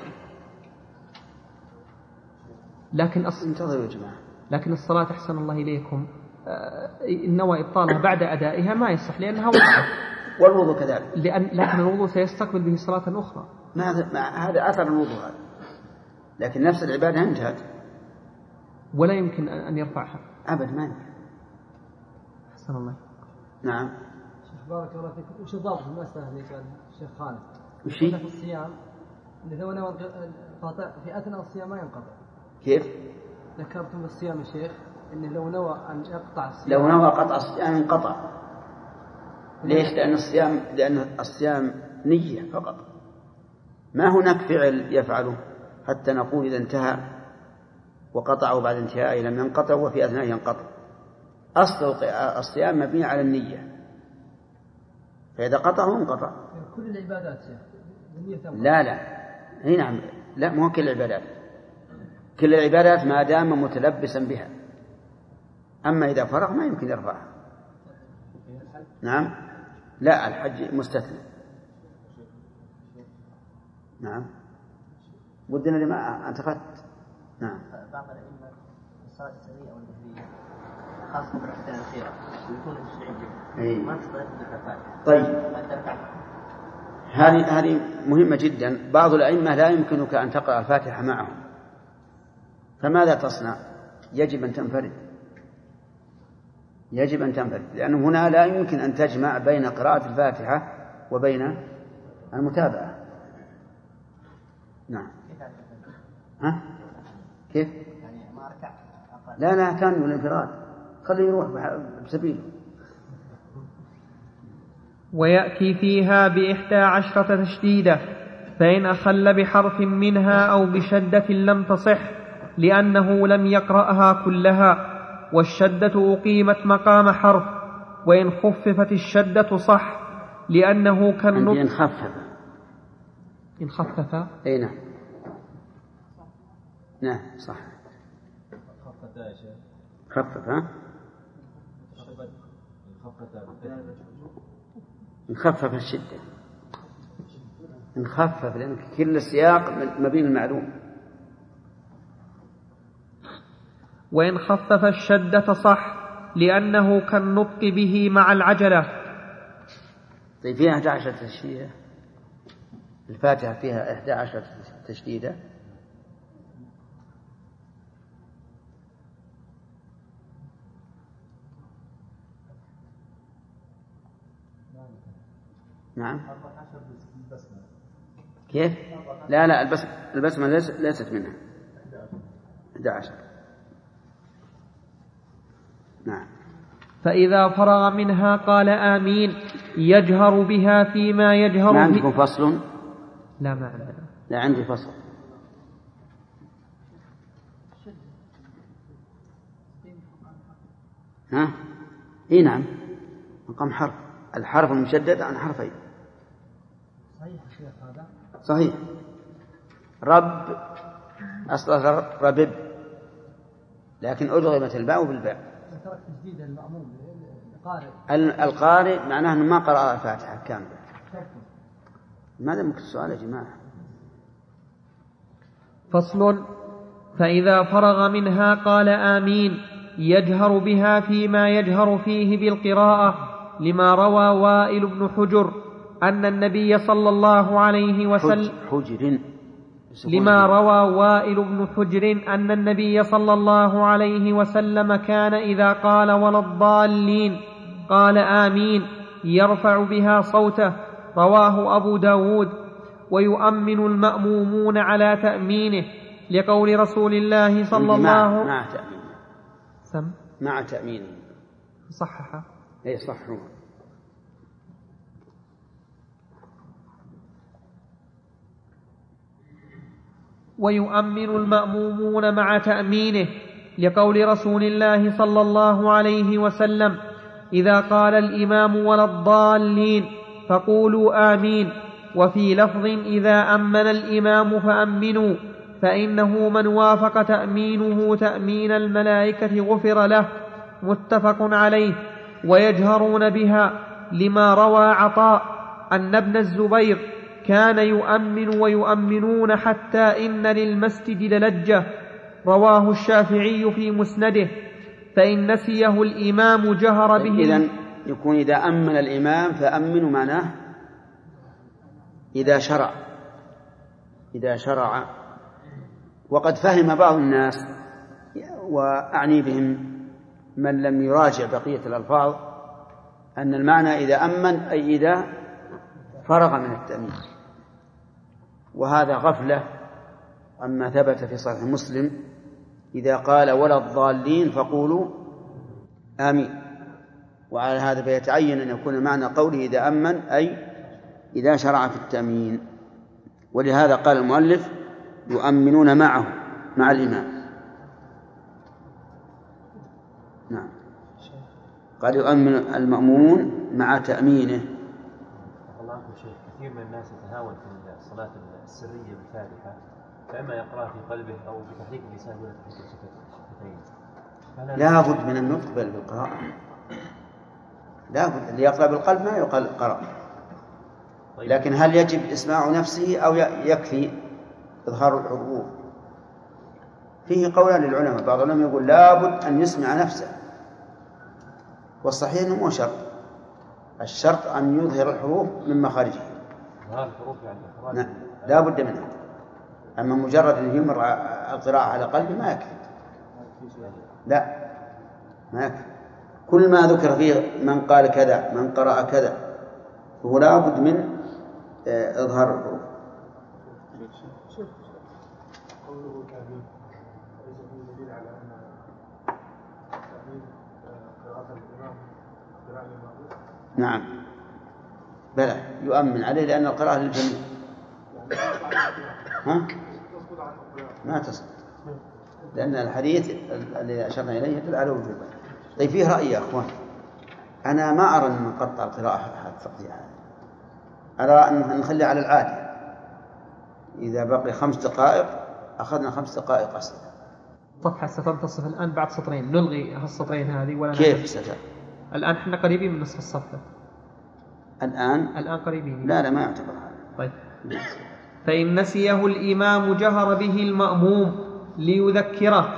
انتظروا يا جماعة. لكن الصلاة أحسن الله إليكم إن نوى إبطالها بعد أدائها ما يصح لأنها وقعت. والوضوء كذلك. لكن الوضوء سيستقبل به صلاة أخرى. هذا أثر الوضوء هذا، لكن نفس العبادة انتهت ولا يمكن أن يرفعها أبدا. ما يمكن. أحسن الله. نعم. شيخ بارك الله فيك، وش الضابط في المسألة اللي قال الشيخ خالد؟ وش في الصيام إذا لو نوى قطع في أثناء الصيام ما ينقطع. كيف؟ ذكرتم بالصيام يا شيخ إنه لو نوى أن يقطع الصيام، لو نوى قطع الصيام انقطع. ليش؟ لأن الصيام نية فقط، ما هناك فعل يفعله حتى نقول إذا انتهى وقطعه بعد انتهائه لم ينقطع وفي أثناء ينقطع. أصل الصيام مبني على النية، فإذا قطعه انقطع. كل العبادات لا نعم، لا مو كل العبادات. كل العبادات ما دام متلبسا بها، أما إذا فرغ ما يمكن يرفعها. نعم. لا الحج مستثنى. نعم. ودنا لما أنت أخذت. نعم. بعض الأئمة الصلاة السرية أو الجهرية خاصة بالأحكام الأخيرة ويكون المسلمين ما تستطيع الفاتحة. طيب هذه مهمة جدا. بعض الأئمة لا يمكنك أن تقرأ الفاتحة معهم، فماذا تصنع؟ يجب أن تنفرد، لأنه هنا لا يمكن أن تجمع بين قراءة الفاتحة وبين المتابعة. نعم. كيف؟ لا كان الانفراد، خليه يروح بسبيله. ويأتي فيها ب11 تشديدة، فإن أخل بحرف منها أو بشدة لم تصح لأنه لم يقرأها كلها، والشدة أقيمت مقام حرف، وإن خففت الشدة صح لأنه كالنطق. إن خفف أي نعم صح. نخفف الشدة، نخفف لأن كل السياق مبين المعلوم. وإن خفف الشدة صح لأنه كالنطق به مع العجلة. طيب فيها 11 تشديدة، الفاتحة فيها 11 تشديدة. نعم. كيف؟ لا البسمة ليست منها 11. نعم. فإذا فرغ منها قال آمين يجهر بها فيما يجهر. ما عندكم فصل؟ لا ما عندنا. لا عندي فصل. إيه نعم، مقام حرف. الحرف المشدد عن حرفين. صحيح شيخ هذا؟ صحيح. رب أصل ربب، لكن أدغمت الباء بالباء. ذكرت تجديد المأموم القارئ معناه أنه ما قرأ الفاتحة كاملة. ماذا ممكن السؤال يا جماعة؟ فصل. فإذا فرغ منها قال آمين يجهر بها فيما يجهر فيه بالقراءة، لما روى وائل بن حجر أن النبي صلى الله عليه وسلم لما روى وائل بن حجر أن النبي صلى الله عليه وسلم كان إذا قال ولا الضالين قال آمين يرفع بها صوته، رواه أبو داود. ويؤمن المأمومون على تأمينه لقول رسول الله صلى الله مع تأمينه مع تأمينه صححه أي صحوا. ويؤمن المأمومون مع تأمينه لقول رسول الله صلى الله عليه وسلم إذا قال الإمام ولا الضالين فقولوا آمين. وفي لفظ إذا أمن الإمام فأمنوا، فإنه من وافق تأمينه تأمين الملائكة غفر له، متفق عليه. ويجهرون بها لما روى عطاء أن ابن الزبير كان يؤمن ويؤمنون حتى إن للمسجد للجة، رواه الشافعي في مسنده. فإن نسيه الإمام جهر به. إذن يكون إذا أمن الإمام فأمنوا معناه إذا شرع. وقد فهم بعض الناس وأعني بهم من لم يراجع بقية الألفاظ أن المعنى إذا أمن أي إذا فرغ من التأمين، وهذا غفلة عما ثبت في صحيح مسلم إذا قال ولا الضالين فقولوا آمين. وعلى هذا فيتعين أن يكون معنى قوله إذا أمن أي إذا شرع في التأمين. ولهذا قال المؤلف يؤمنون معه مع الإمام. نعم، قال يؤمن المأمون مع تأمينه. الله عنكم شيخ، كثير من الناس يتهاون في الصلاة السرية بالفاتحة، فإما يقرأ في قلبه أو بتحريك اللسان ولا تحريك الشفتين. لا بد من النطق بالقراءة، لا بد. اللي يقرأ بالقلب ما يقال قرأ. لكن هل يجب إسماع نفسه أو يكفي إظهار الحروف؟ فيه قولان للعلماء. بعض العلماء يقول لا بد أن يسمع نفسه، والصحيح أنه مو شرط. الشرط أن يظهر الحروف من مخارجها. نعم، لا بد منها. أما مجرد أن يمر القراءة على قلبه ما يكفي. لا، ما يكفي. كل ما ذكر فيه من قال كذا من قرأ كذا فهو لا بد من إظهار الحروف. قوله كامل ليس فيه دليل على أن تأمين قراءة الإمام قراءة المأمون. نعم بلى يؤمن عليه لأن القراءة للجميع. ما تصل، لأن الحديث الذي أشرنا إليه يدل على وجوبه. طيب فيه رأي يا أخوان، أنا ما أرى أن نقطع القراءة التقطيع، أرى أن نخلي على العادة. إذا بقي 5 دقائق أخذنا 5 دقائق أصلا. صفحة ستنتصف الآن بعد سطرين، نلغي هالسطرين هذه ولا كيف ستر؟ الآن احنا قريبين من نصف الصفحة. الآن قريبين. لا ما يعتبر هذا. طيب. فإن نسيه الإمام جهر به المأموم ليذكره،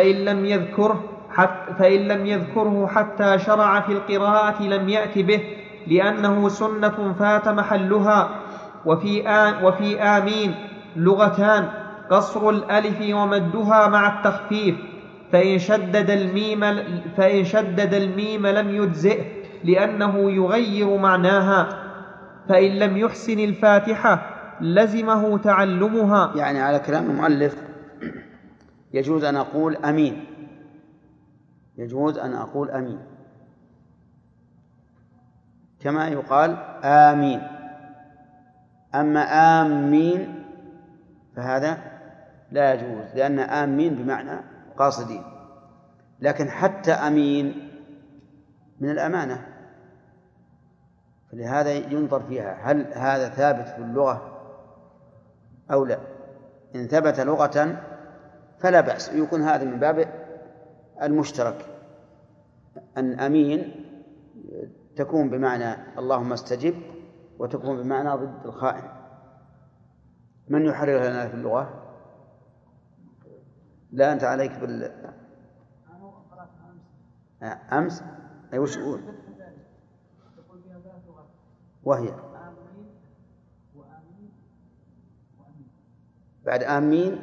فإن لم يذكره حتى شرع في القراءة لم يأت به، لأنه سنة فات محلها. وفي آمين لغتان: قصر الألف ومدها مع التخفيف، فإن شدد الميم لم يجزئه لأنه يغير معناها. فإن لم يحسن الفاتحة لزمه تعلمها. يعني على كلام المؤلف يجوز أن أقول أمين، يجوز أن أقول أمين كما يقال آمين. أما آمين فهذا لا يجوز، لأن آمين بمعنى قاصدين. لكن حتى أمين من الأمانة، فلهذا ينظر فيها هل هذا ثابت في اللغة أو لا. إن ثبت لغة فلا بأس، يكون هذا من باب المشترك. أن أمين تكون بمعنى اللهم استجب، وتكون بمعنى ضد الخائن. من يحرر لنا في اللغة؟ لا أنت عليك أمس. أي وش يقول؟ وهي بعد آمين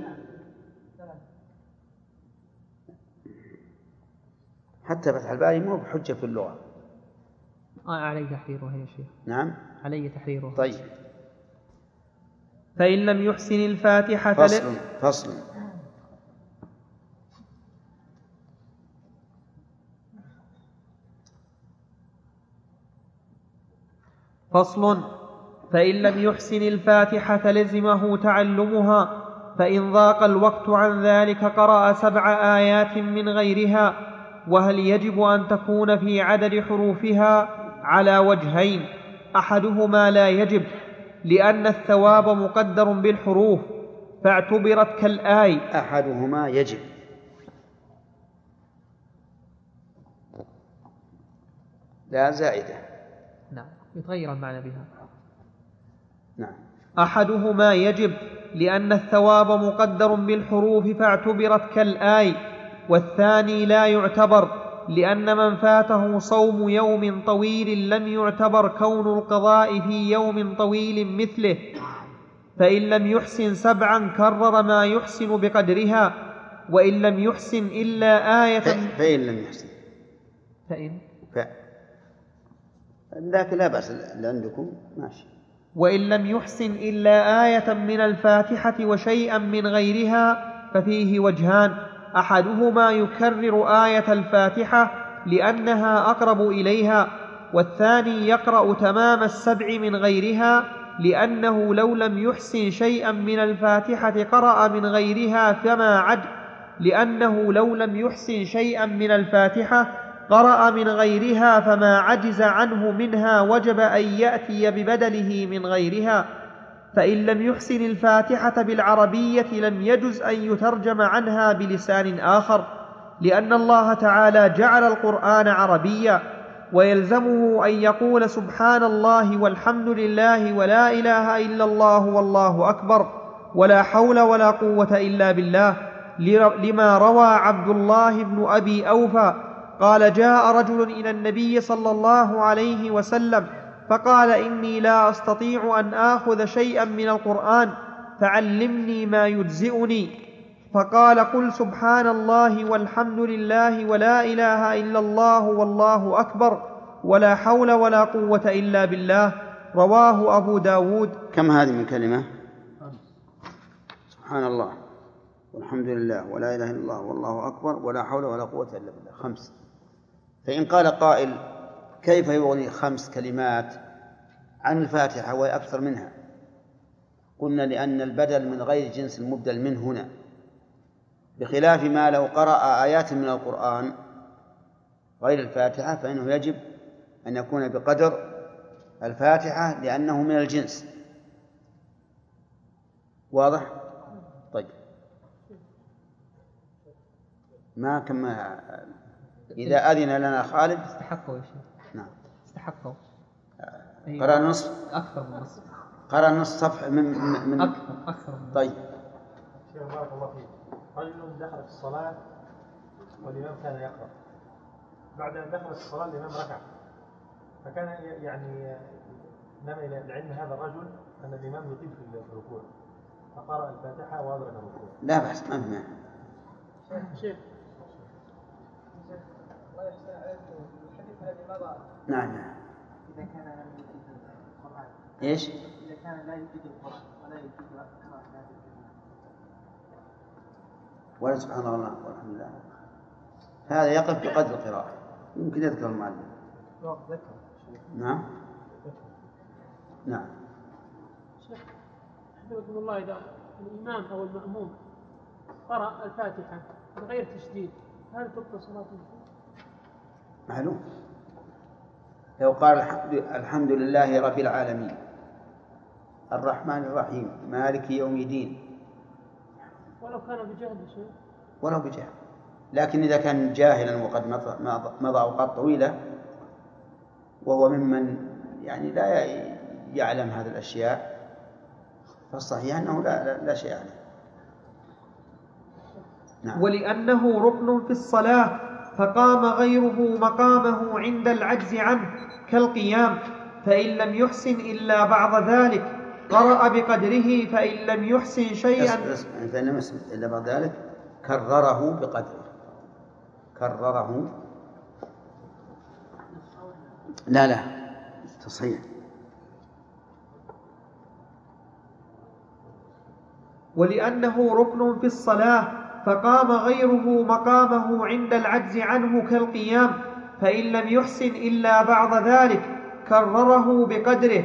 حتى فتح الباري مو بحجة في اللغة. علي تحريرها يا شيخ. نعم علي تحريرها. طيب. فإن لم يحسن الفاتحة فصل. فإن لم يحسن الفاتحة لزمه تعلمها، فإن ضاق الوقت عن ذلك قرأ 7 آيات من غيرها. وهل يجب أن تكون في عدد حروفها؟ على وجهين: أحدهما لا يجب، لأن الثواب مقدر بالحروف فاعتبرت كالآي. أحدهما يجب. لا زائدة. نعم يتغير المعنى بها. نعم. أحدهما يجب لأن الثواب مقدر بالحروف فاعتبرت كالآي، والثاني لا يعتبر لأن من فاته صوم يوم طويل لم يعتبر كون القضاء في يوم طويل مثله. فإن لم يحسن 7 كرر ما يحسن بقدرها، وإن لم يحسن إلا آية. فإن لم يحسن لكن لا بأس عندكم ماشي. وإن لم يحسن إلا آية من الفاتحة وشيئا من غيرها ففيه وجهان: أحدهما يكرر آية الفاتحة لأنها أقرب إليها، والثاني يقرأ تمام 7 من غيرها، لأنه لو لم يحسن شيئا من الفاتحة قرأ من غيرها فما عجز عنه منها وجب أن يأتي ببدله من غيرها. فإن لم يحسن الفاتحة بالعربية لم يجز أن يترجم عنها بلسان آخر، لأن الله تعالى جعل القرآن عربيا، ويلزمه أن يقول سبحان الله والحمد لله ولا إله إلا الله والله أكبر ولا حول ولا قوة إلا بالله، لما روى عبد الله بن أبي أوفى قال: جاء رجل إلى النبي صلى الله عليه وسلم فقال: إني لا أستطيع أن آخذ شيئا من القرآن فعلمني ما يجزئني. فقال: قل سبحان الله والحمد لله ولا إله إلا الله والله أكبر ولا حول ولا قوة إلا بالله. رواه أبو داود. كم هذه من كلمة؟ سبحان الله والحمد لله ولا إله إلا الله والله أكبر ولا حول ولا قوة إلا بالله، 5. فإن قال قائل: كيف يغني 5 كلمات عن الفاتحة وهي أكثر منها؟ قلنا: لأن البدل من غير جنس المبدل منه هنا، بخلاف ما لو قرأ آيات من القرآن غير الفاتحة فإنه يجب أن يكون بقدر الفاتحة لأنه من الجنس. واضح؟ طيب. ما كما إذا أذن لنا خالد استحقوا يا شيخ. نعم استحقوا. قرأ نصف أكثر من نصف. قرأ نصف صفحة من أكثر من. طيب. شيخ بارك الله فيك. رجل دخل في الصلاة والإمام كان يقرأ، بعد أن دخل في الصلاة الإمام ركع، فكان يعني نام إلى علم هذا الرجل أن الإمام يطيل في الركوع، فقرأ الفاتحة وأدرك الركوع. لا بأس، ما في مانع. شيخ الله يحسن عليك، الحديث الذي مضى. نعم. إذا كان لا يجيد القرآن. إيش؟ إذا كان لا يجيد القرآن ولا يجيد قراءة هذه الكلمات. ولا سبحان الله والحمد لله، هذا يقف بقدر القراءة، يمكن يذكر المعلم. نعم. نعم. شيخ حفظكم الله، إذا الإمام أو المأموم قرأ الفاتحة بغير تشديد هل تبطل صلاته؟ معلوم. لو قال الحمد لله رب العالمين الرحمن الرحيم مالك يوم الدين، ولو كان بجهل شيء، ولو بجهل، لكن إذا كان جاهلا وقد مضى أوقات طويلة وهو ممن يعني لا يعلم هذه الأشياء فالصحيح أنه لا شيء عليه. نعم. ولأنه ركن في الصلاة فقام غيره مقامه عند العجز عنه كالقيام، فإن لم يحسن إلا بعض ذلك قرأ بقدره، فإن لم يحسن شيئا فإن لم يحسن إلا بعض ذلك كرره بقدره. كرره لا تصحيح. ولأنه ركن في الصلاة فقام غيره مقامه عند العجز عنه كالقيام، فإن لم يحسن إلا بعض ذلك كرره بقدره.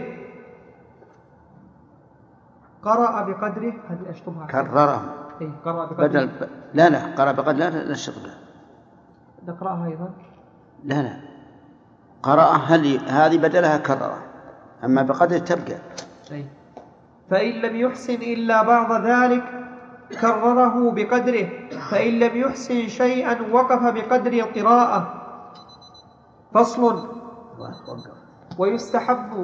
قرأ بقدره هذه أشطبها. كرره قرأ بقدره لا قرأ بقدره لا الشطبة. نقرأها أيضا. لا قرأ هذه بدلها كرره، أما بقدر تبقى. فإن لم يحسن إلا بعض ذلك كرره بقدره، فإن لم يحسن شيئا وقف بقدر القراءة. فصل. ويستحب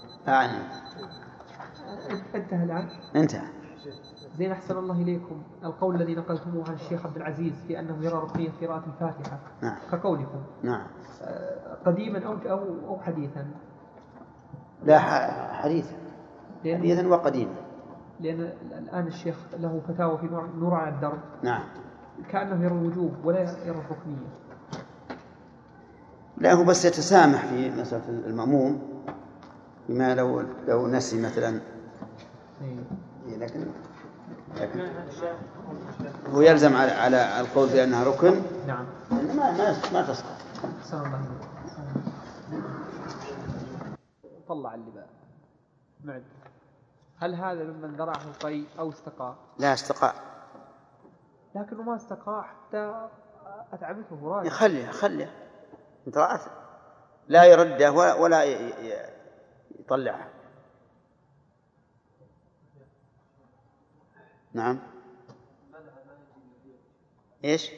انتهى الآن. انتهى. زين أحسن الله إليكم. القول الذي نقلتموه عن الشيخ عبد العزيز في أنه يرى رقية قراءة الفاتحة كقولكم. نعم. قديما أو حديثا؟ لا حديثا. حديثا وقديما. لأن الآن الشيخ له فتاوى في نور على الدرب. نعم. كأنه يرى الوجوب ولا يرى الركنية. لا هو بس يتسامح في مسألة المأموم بما لو نسي مثلا. لكن هو يلزم على القول بأنها ركن. نعم. ما تسقط. سلام الله. طلع اللي بقى معد. هل هذا ممن ذرعه القي أو استقى؟ لا استقى. لكنه ما استقى حتى أتعبته راجع. خليه انت لا يرده ولا يطلعه. نعم. ايش؟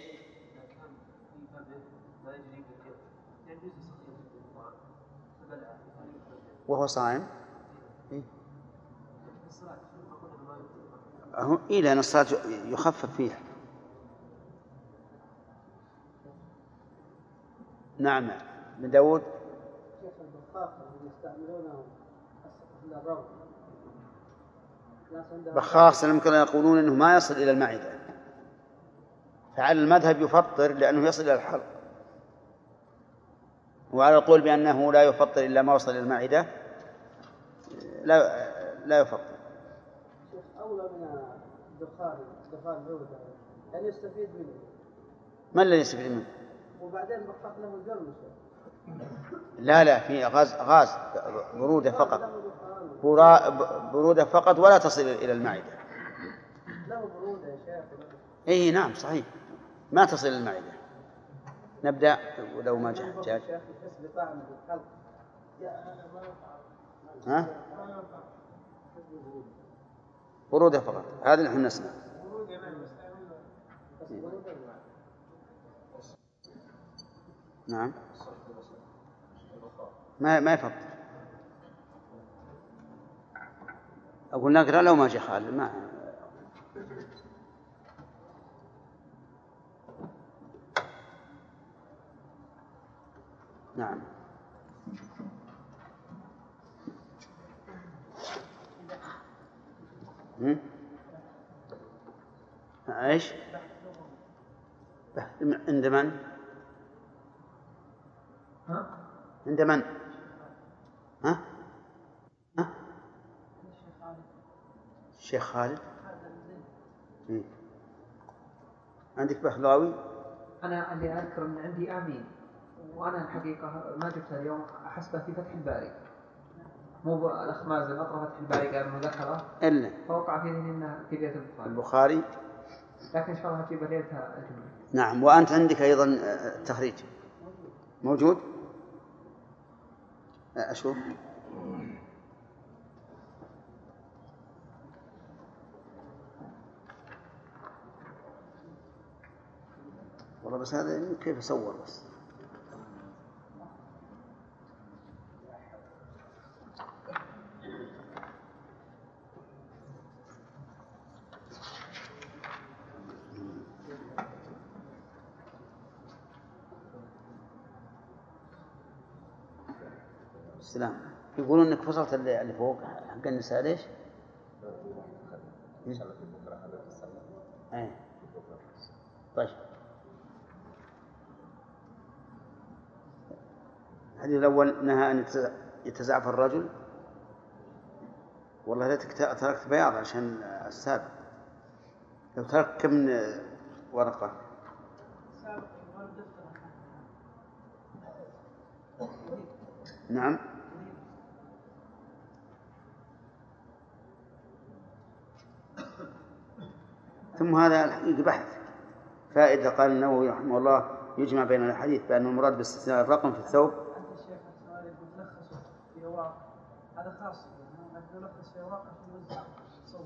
وهو صائم. لأن الصلاة يخفف فيها. نعم. من داود. بخاص لم يكونوا يقولون إنه ما يصل إلى المعدة، فعلى المذهب يفطر لأنه يصل إلى الحلق، وعلى القول بأنه لا يفطر إلا ما وصل إلى المعدة لا يفطر. أولى من دخان عودة أن يستفيد منه. ما الذي يستفيد منه؟ وبعدين بخاف له الجرم. لا في غاز برودة فقط ولا تصل إلى المعدة. له برودة يا شيخ. إيه نعم صحيح ما تصل إلى المعدة. نبدأ ولو ما جاء برودة فقط هذا نحن نسمع. نعم ما يفضل. أقول نقرأ لو ما جاء خالد ما. نعم. ايش؟ عند من؟ عند من؟ الشيخ خالد. عندك بحلاوي؟ أنا اللي أذكر أن عندي آمين، وأنا الحقيقة ما جبتها اليوم، أحسبها في فتح الباري، مو الأخ مازن أطرى فتح الباري قال مذكرة إلا فوقع في ذهني أنها في بيت البخاري، لكن إن شاء الله هجيب ليلتها الجمعة. نعم. وأنت عندك أيضا التخريج موجود؟ أشوف. والله بس هذا كيف أصور بس. السلام. يقولون انك فصلت اللي فوق حق النساء ليش؟ ايه طيب. الحديث الأول نهى أن يتزعف الرجل. والله ليتك تركت بياض عشان السابق. لو تركت كم ورقة؟ نعم. ثم هذا الحقيقة بحث فائدة. قال النووي رحمه الله يجمع بين الحديث بأن المراد باستثناء الرقم في الثوب. هذا خاص نلخص في أوراق عشان نصور.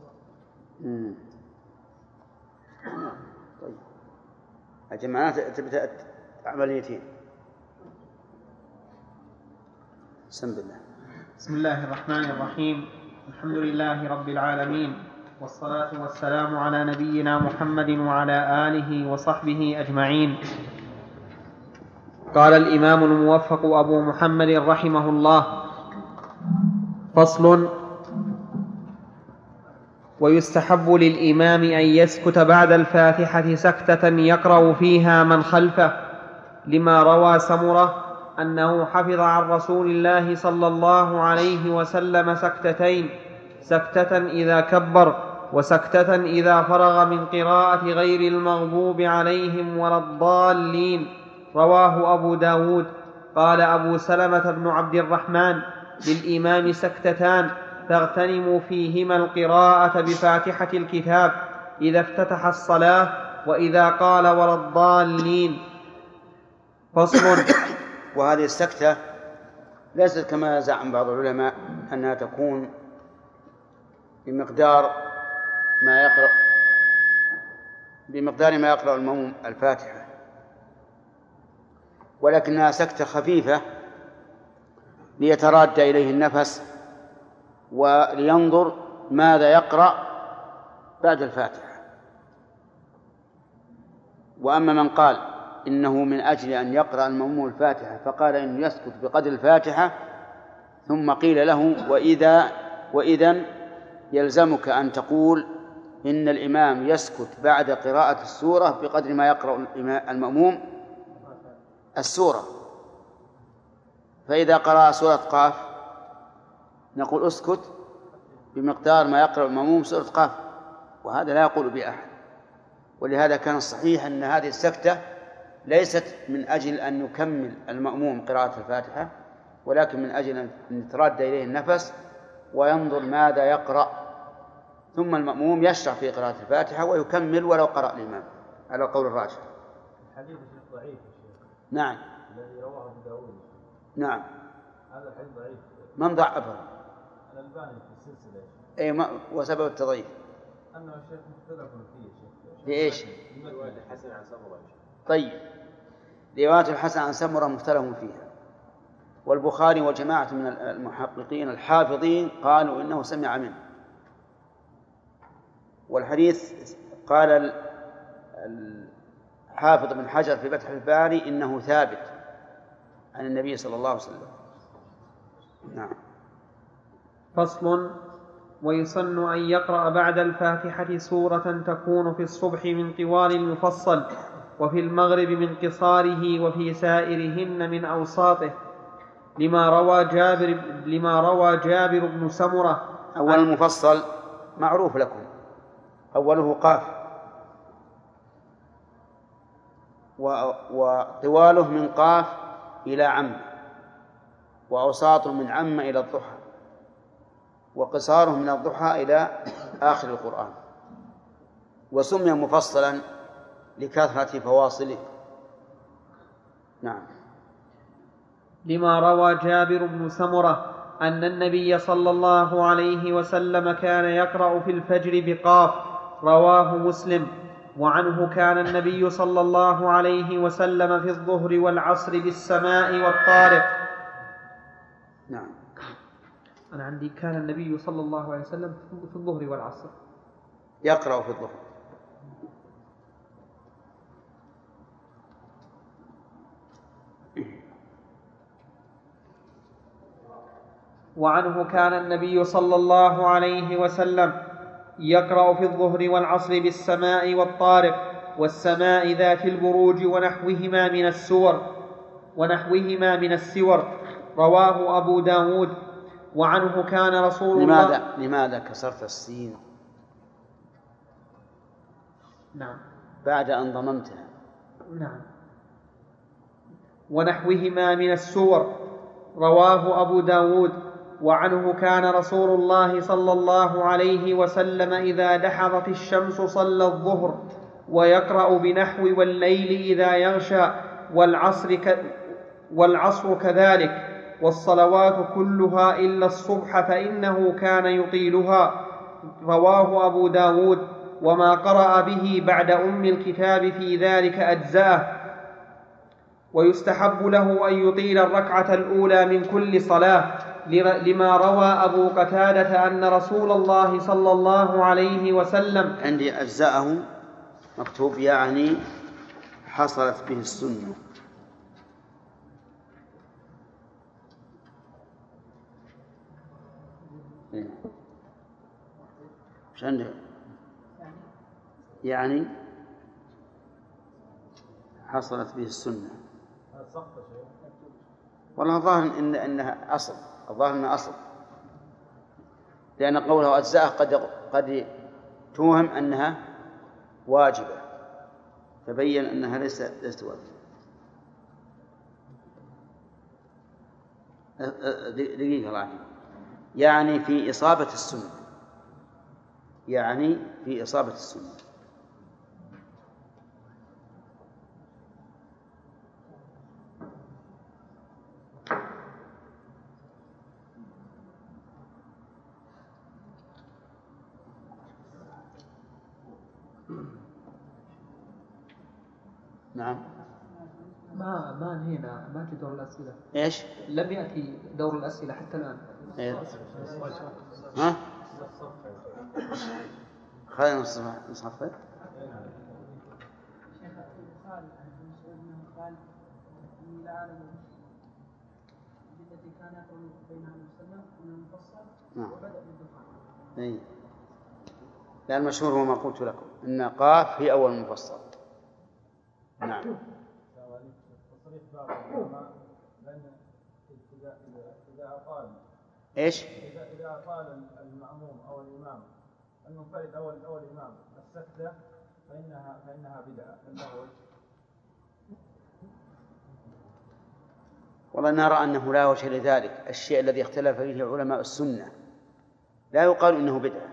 طيب الجماعات تبدأ عمليتين. بسم الله. بسم الله الرحمن الرحيم. الحمد لله رب العالمين، والصلاة والسلام على نبينا محمد وعلى آله وصحبه أجمعين. قال الإمام الموفق أبو محمد رحمه الله: فصل: ويستحب للإمام أن يسكت بعد الفاتحة سكتة يقرأ فيها من خلفه، لما روى سمرة أنه حفظ عن رسول الله صلى الله عليه وسلم سكتتين، سكتة إذا كبر وسكتة إذا فرغ من قراءة غير المغضوب عليهم ولا الضالين. رواه أبو داود. قال أبو سلمة بن عبد الرحمن: للإمام سكتتان تغتنم فيهما القراءة بفاتحة الكتاب إذا افتتح الصلاة وإذا قال ولا الضالين. فصل. وهذه السكتة ليست كما زعم بعض العلماء أنها تكون بمقدار ما يقرأ المأموم الفاتحة، ولكنها سكتة خفيفة ليترادى إليه النفس ولينظر ماذا يقرأ بعد الفاتحة. وأما من قال إنه من أجل أن يقرأ المأموم الفاتحة فقال إنه يسكت بقدر الفاتحة، ثم قيل له وإذن يلزمك أن تقول إن الإمام يسكت بعد قراءة السورة بقدر ما يقرأ المأموم السورة. فإذا قرأ سورة قاف نقول اسكت بمقدار ما يقرأ المأموم سورة قاف، وهذا لا يقول به أحد. ولهذا كان الصحيح أن هذه السكتة ليست من أجل أن يكمل المأموم قراءة الفاتحة، ولكن من أجل أن يترادى إليه النفس وينظر ماذا يقرأ، ثم المأموم يشرع في قراءة الفاتحة ويكمل ولو قرأ الإمام على قول الراجح. الحديث ضعيف. نعم. الذي رواه أبو داود. نعم. هذا الحديث ضعيف. من ضعفه؟ الألباني في السلسلة. أي وسبب التضعيف أنه الشيخ مختلف فيه. لإيش؟ رواية الحسن عن سمرة. طيب، رواية الحسن عن سمرة مختلف فيها، والبخاري وجماعة من المحققين الحافظين قالوا إنه سمع منه. والحديث قال الحافظ بن حجر في فتح الباري إنه ثابت عن النبي صلى الله عليه وسلم. نعم. فصل. ويسن أن يقرأ بعد الفاتحة سورة تكون في الصبح من طوال المفصل، وفي المغرب من قصاره، وفي سائرهن من أوساطه، لما روى جابر بن سمرة. أول المفصل معروف لكم، أوله قاف، وطواله من قاف إلى عم، وأوساطه من عم إلى الضحى، وقصاره من الضحى إلى آخر القرآن. وسمي مفصلا لكثرة فواصله. نعم. لما روى جابر بن سمرة أن النبي صلى الله عليه وسلم كان يقرأ في الفجر بقاف، رواه مسلم. وعنه كان النبي صلى الله عليه وسلم في الظهر والعصر بالسماء والطارق. نعم. أنا عندي كان النبي صلى الله عليه وسلم في الظهر والعصر يقرأ في الظهر. وعنه كان النبي صلى الله عليه وسلم يقرأ في الظهر والعصر بالسماء والطارق والسماء ذات البروج ونحوهما من السور. رواه أبو داود. وعنه كان رسول الله. لماذا كسرت السين؟ نعم، بعد أن ضممتها. نعم. ونحوهما من السور. رواه أبو داود. وعنه كان رسول الله صلى الله عليه وسلم إذا دحضت الشمس صلى الظهر ويقرأ بنحو والليل إذا يغشى والعصر كذلك، والصلوات كلها إلا الصبح فإنه كان يطيلها. رواه أبو داود. وما قرأ به بعد أم الكتاب في ذلك أجزاءه. ويستحب له أن يطيل الركعة الأولى من كل صلاة، لما روى أبو قتادة أن رسول الله صلى الله عليه وسلم. عندي أجزاءه مكتوب يعني حصلت به السنة. مش عنده يعني حصلت به السنة. والله ظاهر إنها أصل، الظاهر إنها أصل، لأن قوله أجزاء قد توهم أنها واجبة، تبين أنها ليست واجبة. دقيقة راجع. يعني في إصابة السنة، يعني في إصابة السنة. نعم. ما انهينا، ما في دور الأسئلة. إيش؟ لم يأتي دور الأسئلة حتى الآن. ها؟ خلينا نصفر. قال قال إني لا أعلم التي كان يقول بينها وسلم أن المفصل وبدأ بالدخان. لا، المشهور هو ما قلت لكم إن قاف هي أول مفصل. نعم. إذا أطال إيش؟ إذا أطال المأموم أو الإمام المنفرد أو الإمام السكتة فإنها بدعة. والله نرى أنه لا وجه لذلك. الشيء الذي اختلف فيه علماء السنة لا يقال إنه بدعة.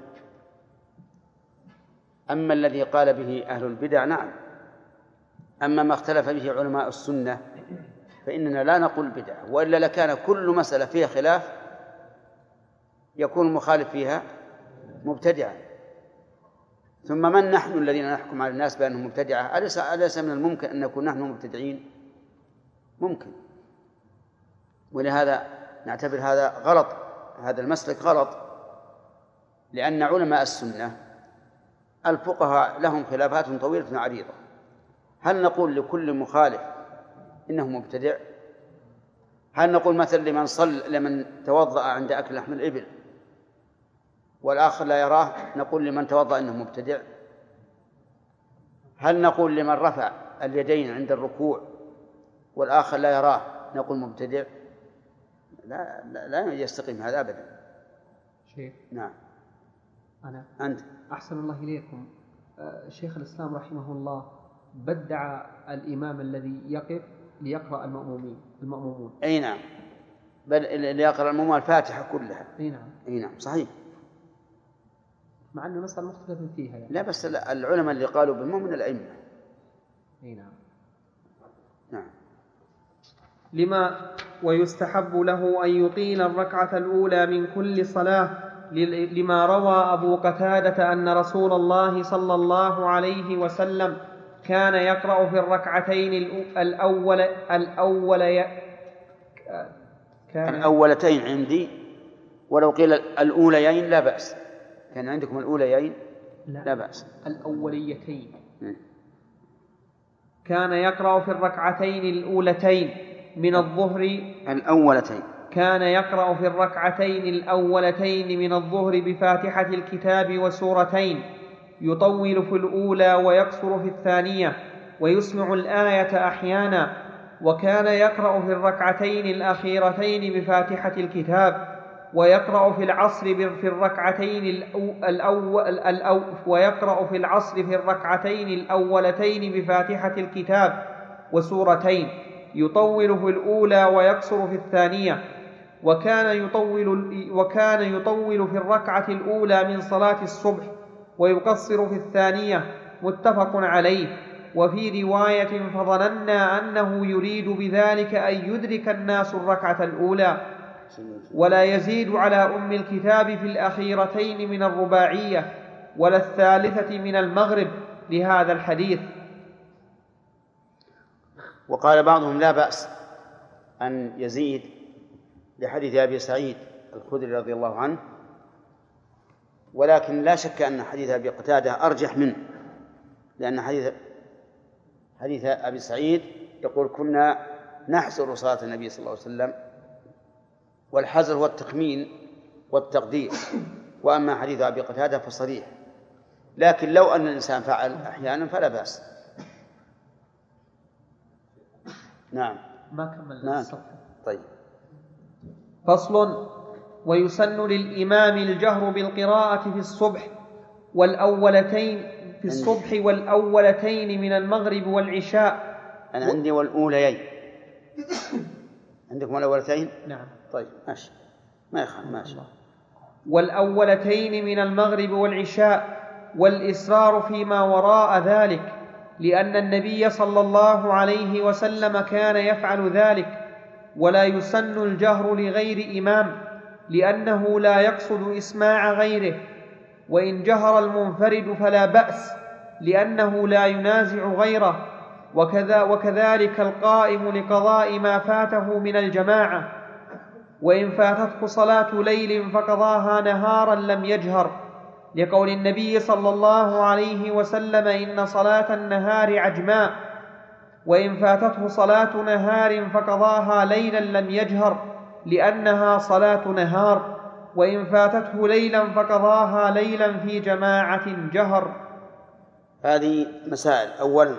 أما الذي قال به أهل البدع نعم. أما ما اختلف به علماء السنة فإننا لا نقول بدعة، وإلا لكان كل مسألة فيها خلاف يكون المخالف فيها مبتدعا. ثم من نحن الذين نحكم على الناس بأنهم مبتدعة؟ أليس من الممكن أن نكون نحن مبتدعين؟ ممكن. ولهذا نعتبر هذا غلط، هذا المسلك غلط، لأن علماء السنة الفقهاء لهم خلافات طويلة عريضة. هل نقول لكل مخالف إنه مبتدع؟ هل نقول مثلا لمن توضأ عند أكل لحم الإبل والآخر لا يراه نقول لمن توضأ إنه مبتدع؟ هل نقول لمن رفع اليدين عند الركوع والآخر لا يراه نقول مبتدع؟ لا يستقيم هذا أبدا. شيخ. نعم. أنت أحسن الله إليكم. شيخ الإسلام رحمه الله بدع الإمام الذي يقف ليقرأ المأمومون. أي نعم، بل ليقرأ المأموم الفاتحة كلها. أي نعم. أي نعم صحيح، مع أن المسألة مختلفة فيها يعني. لا بس العلماء اللي قالوا بالمؤمن من الأئمة. أي نعم. نعم. ويستحب له أن يطيل الركعة الأولى من كل صلاة، لما روى أبو قتادة أن رسول الله صلى الله عليه وسلم كان يقرأ في الركعتين الأولتين عندي، ولو قيل الأوليين لا بأس. كان عندكم الأوليين لا بأس. الأوليتين. كان يقرأ في الركعتين الأولتين من الظهر. كان يقرأ في الركعتين الأولتين من الظهر بفاتحة الكتاب وسورتين، يطول في الأولى ويقصر في الثانية، ويسمع الآية أحيانا. وكان يقرأ في الركعتين الأخيرتين بفاتحة الكتاب، ويقرأ في العصر في الركعتين الأولتين بفاتحة الكتاب وسورتين، يطول في الأولى ويقصر في الثانية. وكان يطول في الركعة الأولى من صلاة الصبح ويقصر في الثانية، متفق عليه. وفي رواية: فظننا أنه يريد بذلك أن يدرك الناس الركعة الأولى، ولا يزيد على أم الكتاب في الأخيرتين من الرباعية ولا الثالثة من المغرب، لهذا الحديث. وقال بعضهم لا بأس أن يزيد لحديث أبي سعيد الخدري رضي الله عنه، ولكن لا شك أن حديث أبي قتادة أرجح منه، لأن حديث أبي سعيد يقول: كنا نحزر صلاة النبي صلى الله عليه وسلم، والحزر هو التخمين والتقدير، وأما حديث أبي قتادة فصريح. لكن لو أن الإنسان فعل أحيانا فلا بأس. نعم. ما كمل نعم. الصفحة. طيب. فصل: ويسن للإمام الجهر بالقراءة في الصبح والأولتين من المغرب والعشاء. أنا عندي والأوليين. عندكم الأولتين؟ نعم. طيب ماشي، ما يخالف، ماشي. والأولتين من المغرب والعشاء، والإسرار فيما وراء ذلك، لأن النبي صلى الله عليه وسلم كان يفعل ذلك. ولا يسن الجهر لغير إمام، لأنه لا يقصد إسماع غيره. وإن جهر المنفرد فلا بأس، لأنه لا ينازع غيره. وكذلك القائم لقضاء ما فاته من الجماعة. وإن فاتته صلاة ليل فقضاها نهارا لم يجهر، لقول النبي صلى الله عليه وسلم: إن صلاة النهار عجماء. وإن فاتته صلاة نهار فقضاها ليلا لم يجهر، لأنها صلاة نهار. وإن فاتته ليلا فقضاها ليلا في جماعة جهر. هذه مسائل. أولا: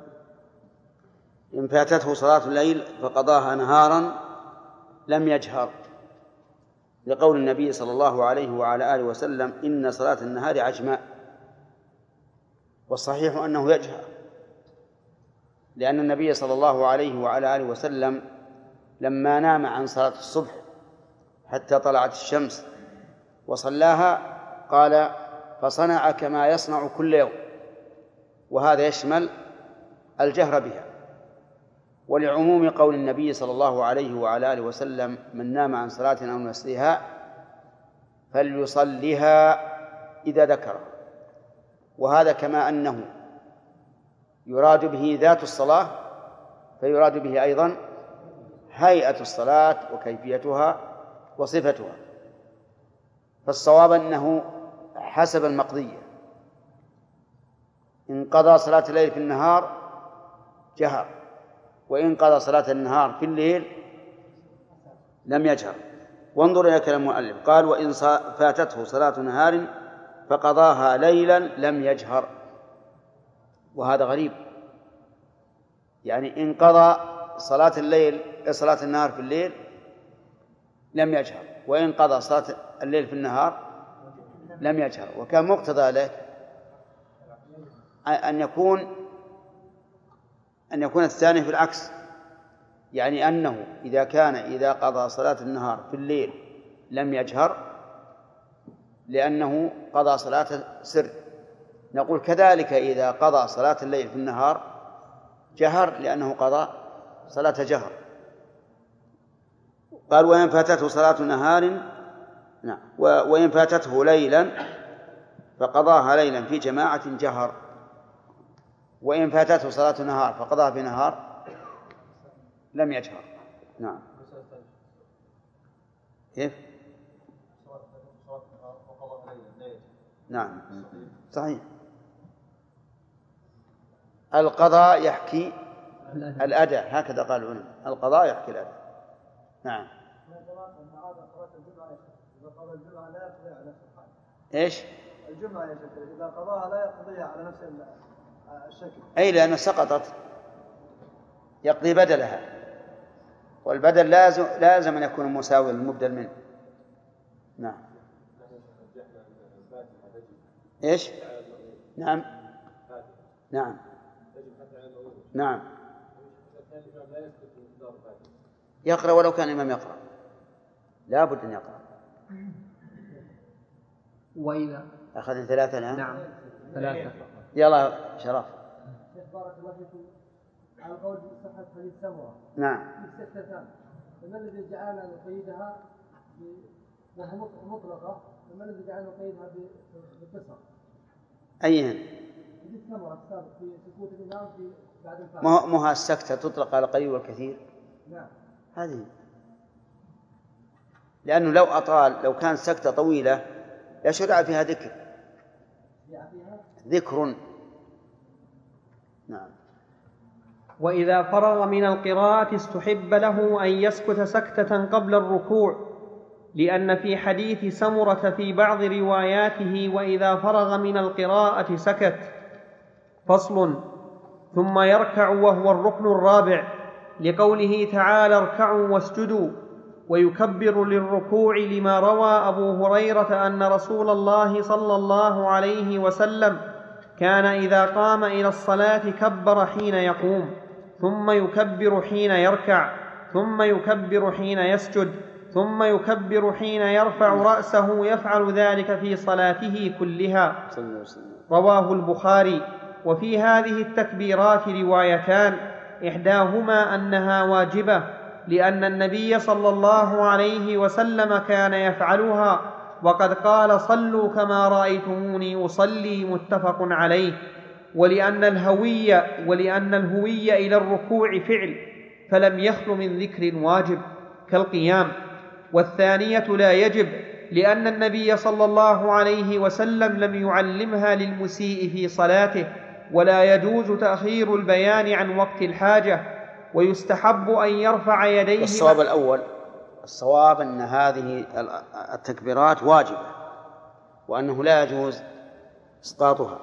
إن فاتته صلاة الليل فقضاها نهارا لم يجهر، لقول النبي صلى الله عليه وعلى آله وسلم: إن صلاة النهار عجماء. والصحيح أنه يجهر، لأن النبي صلى الله عليه وعلى آله وسلم لما نام عن صلاة الصبح حتى طلعت الشمس وصلاها قال: فصنع كما يصنع كل يوم. وهذا يشمل الجهر بها، ولعموم قول النبي صلى الله عليه وعلى آله وسلم: من نام عن صلاة أو نسيها فليصلها إذا ذكر. وهذا كما أنه يراد به ذات الصلاة، فيراد به أيضا هيئة الصلاة وكيفيتها وصفتها. فالصواب أنه حسب المقضية. إن قضى صلاة الليل في النهار جهر، وإن قضى صلاة النهار في الليل لم يجهر. وانظر إلى كلام المؤلف، قال: وإن فاتته صلاة نهار فقضاها ليلا لم يجهر. وهذا غريب، يعني إن قضى صلاة النهار في الليل لم يجهر، وإن قضى صلاة الليل في النهار لم يجهر. وكان مقتضى ذلك أن يكون الثاني في العكس، يعني أنه إذا قضى صلاة النهار في الليل لم يجهر لأنه قضى صلاة سر، نقول كذلك إذا قضى صلاة الليل في النهار جهر لأنه قضى صلاة جهر. قال: وإن فاتته صلاة نهار، وإن فاتته ليلا فقضاها ليلا في جماعة جهر. وإن فاتته صلاة نهار فقضاها في نهار لم يجهر. نعم. كيف؟ نعم صحيح. القضاء يحكي الأداء، هكذا قال العلماء، القضاء يحكي الأداء. نعم. ايش؟ الجمعة يا شيخ إذا قضاها لا يقضيها على نفس الشكل. أي لأنها سقطت يقضي بدلها، والبدل لازم أن يكون مساوي للمبدل منه. نعم. إيش؟ نعم. نعم. نعم. يقرأ ولو كان الإمام يقرأ، لا بد أن يقرأ. وإذا أخذنا 3 الآن. نعم 3. يلا شرف. بارك الله فيكم. على قول صحة حديث سمرة. نعم. بستتان. فما الذي جعلنا نقيدها وهي مطلقة؟ فما الذي جعلنا نقيدها بالقصر؟ أيهن؟ حديث سمرة السابق في سكوت الإمام في بعد الفاتحة. ما السكتة تطلق على القليل والكثير؟ نعم. هذه لأنه لو أطال، لو كان سكتة طويلة يشرع فيها ذكر. نعم. وإذا فرغ من القراءة استحب له أن يسكت سكتة قبل الركوع، لأن في حديث سمرة في بعض رواياته وإذا فرغ من القراءة سكت. فصل. ثم يركع وهو الركن الرابع، لقوله تعالى اركعوا واسجدوا، ويكبر للركوع لما روى أبو هريرة أن رسول الله صلى الله عليه وسلم كان إذا قام إلى الصلاة كبر حين يقوم، ثم يكبر حين يركع، ثم يكبر حين يسجد، ثم يكبر حين يرفع رأسه، يفعل ذلك في صلاته كلها. رواه البخاري. وفي هذه التكبيرات روايتان، إحداهما أنها واجبة لأن النبي صلى الله عليه وسلم كان يفعلها، وقد قال صلوا كما رأيتموني أصلي، متفق عليه. ولأن الهوية إلى الركوع فعل، فلم يخل من ذكر واجب كالقيام. والثانية لا يجب، لأن النبي صلى الله عليه وسلم لم يعلمها للمسيء في صلاته، ولا يجوز تأخير البيان عن وقت الحاجة. ويستحب أن يرفع يديه. الصواب الأول، الصواب أن هذه التكبيرات واجبة، وأنه لا يجوز إسقاطها،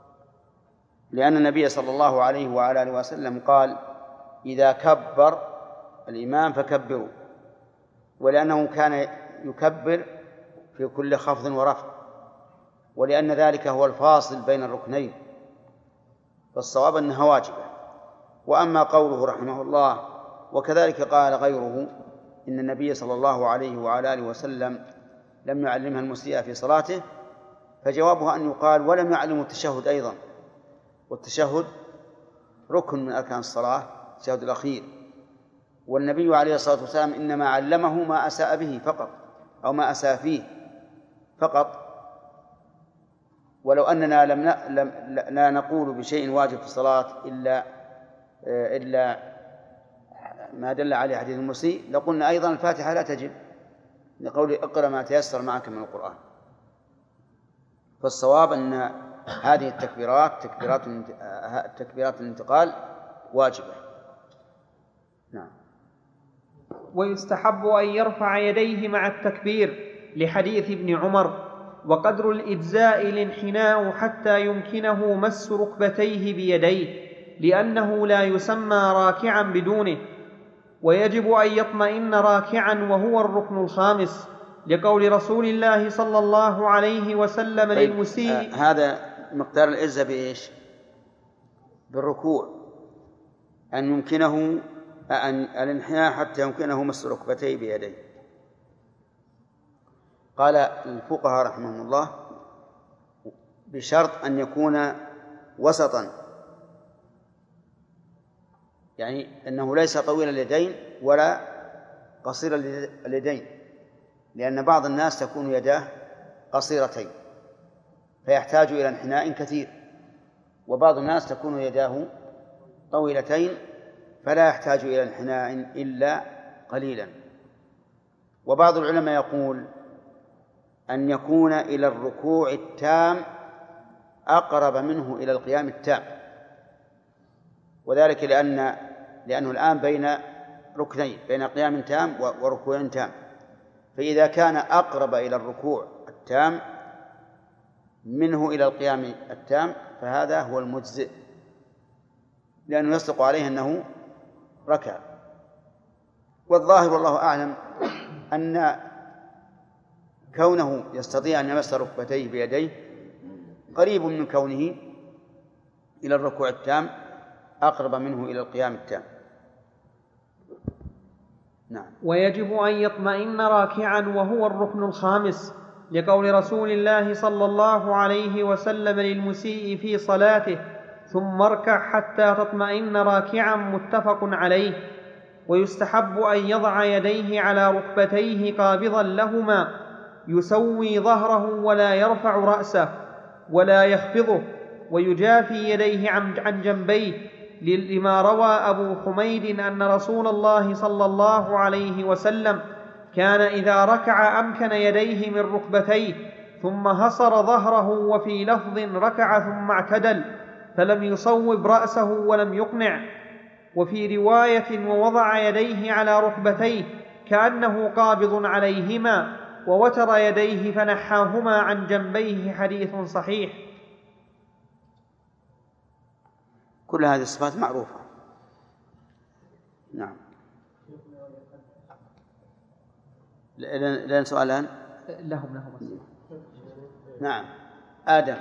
لأن النبي صلى الله عليه وعلى آله وسلم قال إذا كبر الإمام فكبروا، ولأنه كان يكبر في كل خفض ورفع، ولأن ذلك هو الفاصل بين الركنين، فالصواب أنها واجبة. وأما قوله رحمه الله وكذلك قال غيره إن النبي صلى الله عليه وعلى آله وسلم لم يعلمها المسيء في صلاته، فجوابها أن يقال ولم يعلمه التشهد أيضا، والتشهد ركن من أركان الصلاة، التشهد الأخير، والنبي عليه الصلاة والسلام إنما علمه ما أساء به فقط، أو ما أساء فيه فقط. ولو أننا لا نقول بشيء واجب في الصلاة إلا ما دل عليه حديث المسيء، لقلنا أيضا الفاتحة لا تجب، لقول اقرأ ما تيسر معك من القرآن. فالصواب أن هذه التكبيرات تكبيرات الانتقال واجبة. نعم. ويستحب أن يرفع يديه مع التكبير لحديث ابن عمر، وقدر الإجزاء الانحناء حتى يمكنه مس ركبتيه بيديه، لأنه لا يسمى راكعا بدونه. ويجب أن يطمئن راكعا وهو الركن الخامس، لقول رسول الله صلى الله عليه وسلم للمسيء. هذا مقدار الإجزاء بإيش؟ بالركوع، أن يمكنه الانحناء حتى يمكنه مس ركبتيه بيديه. قال الفقهاء رحمهم الله بشرط أن يكون وسطا، يعني أنه ليس طويل اليدين ولا قصير اليدين، لأن بعض الناس تكون يداه قصيرتين فيحتاج إلى انحناء كثير، وبعض الناس تكون يداه طويلتين فلا يحتاج إلى انحناء إلا قليلا. وبعض العلماء يقول أن يكون إلى الركوع التام أقرب منه إلى القيام التام، وذلك لأنه الآن بين ركنين، بين قيام تام وركوع تام. فإذا كان أقرب إلى الركوع التام منه إلى القيام التام فهذا هو المجزئ، لأنه يصدق عليه أنه ركع. والظاهر والله أعلم أن كونه يستطيع أن يمس ركبتيه بيديه قريب من كونه إلى الركوع التام أقرب منه إلى القيام التام. نعم. ويجب أن يطمئن راكعا وهو الركن الخامس، لقول رسول الله صلى الله عليه وسلم للمسيء في صلاته: ثم اركع حتى تطمئن راكعا، متفق عليه. ويستحب أن يضع يديه على ركبتيه قابضا لهما، يسوي ظهره ولا يرفع رأسه ولا يخفضه، ويجافي يديه عن جنبيه، لما روى أبو حميد أن رسول الله صلى الله عليه وسلم كان إذا ركع أمكن يديه من ركبتيه ثم هصر ظهره، وفي لفظ ركع ثم اعتدل فلم يصوب رأسه ولم يقنع. وفي رواية: ووضع يديه على ركبتيه كأنه قابض عليهما، ووتر يديه فنحاهما عن جنبيه، حديث صحيح. كل هذه الصفات معروفة. نعم. لأن سؤالان لهم نعم. آدم.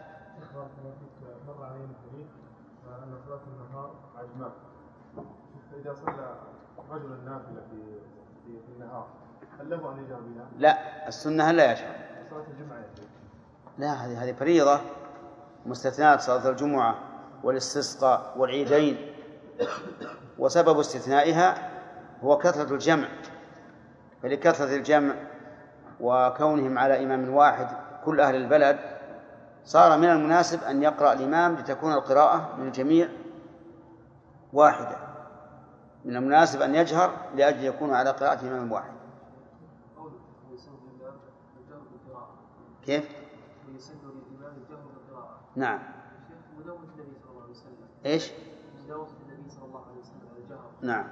مر علينا الحديث أن صلاة النهار عجماء، فإذا صلى رجل النافلة في النهار هل له أن يجهر بها؟ لا، السنة لا يجهر. صلاة الجمعة يجهر. لا، هذه فريضة مستثنات صلاة الجمعة والاستسقاء والعيدين، وسبب استثنائها هو كثرة الجمع. فلكثرة الجمع وكونهم على إمام واحد كل أهل البلد صار من المناسب أن يقرأ الإمام لتكون القراءة من الجميع واحدة. من المناسب أن يجهر لأجل يكون على قراءة إمام واحد. كيف؟ نعم. إيش؟ نعم.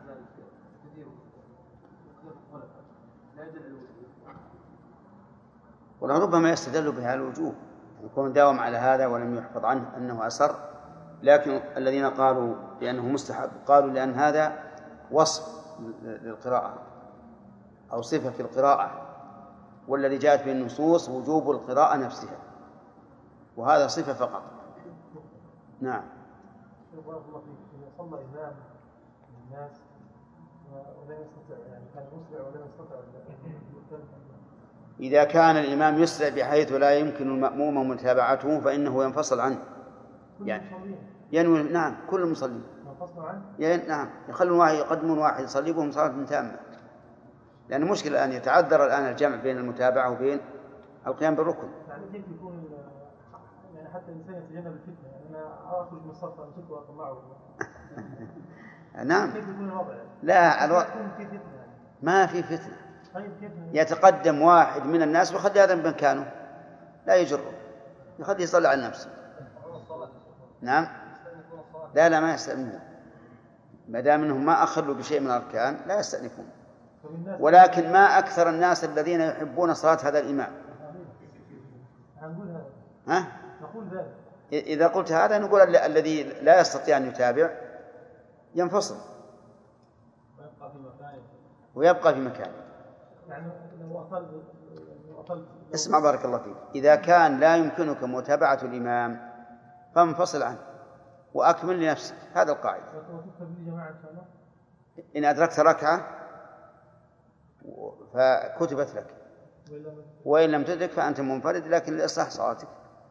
ولربما يستدل بها الوجوه، يكون داوم على هذا ولم يحفظ عنه أنه أسر. لكن الذين قالوا بأنه مستحب قالوا لأن هذا وصف للقراءة أو صفة في القراءة، والذي جاءت به النصوص وجوب القراءة نفسها، وهذا صفة فقط. نعم. صلى إمام الناس ولم يستطع، يعني كان مسرع ولم يستطع. إذا كان الإمام يسرع بحيث لا يمكن المأموم متابعته فإنه ينفصل عنه، يعني ينوي. نعم، كل المصلين نعم يخلون واحد يقدمون واحد يصلي بهم صلاة تامة، لأن مشكلة الآن يتعذر الآن الجمع بين المتابعة وبين القيام بالركن. يعني كيف يكون يعني حتى الإنسان يتجنب الفتنة، يعني أنا أخرج من الصف أمسكه وأطلعه. نعم. كيف يكون الوضع؟ لا، الوضع ما في فتنة. يتقدم واحد من الناس ويخلي هذا بمكانه، لا يجره، يخليه يصلي على نفسه. نعم. لا ما يستأنفون، ما دام انهم ما اخلوا بشيء من الاركان لا يستأنفون. ولكن ما اكثر الناس الذين يحبون صلاة هذا الامام. ها؟ نقول ذلك. اذا قلت هذا نقول الذي لا يستطيع ان يتابع ينفصل ويبقى في مكانه. يعني لو أطلت اسمع بارك الله فيك، إذا كان لا يمكنك متابعة الإمام فانفصل عنه وأكمل لنفسك، هذا القاعدة. إن أدركت ركعة فكتبت لك، وإن لم تدرك فأنت منفرد لكن لإصلاح صلاتك.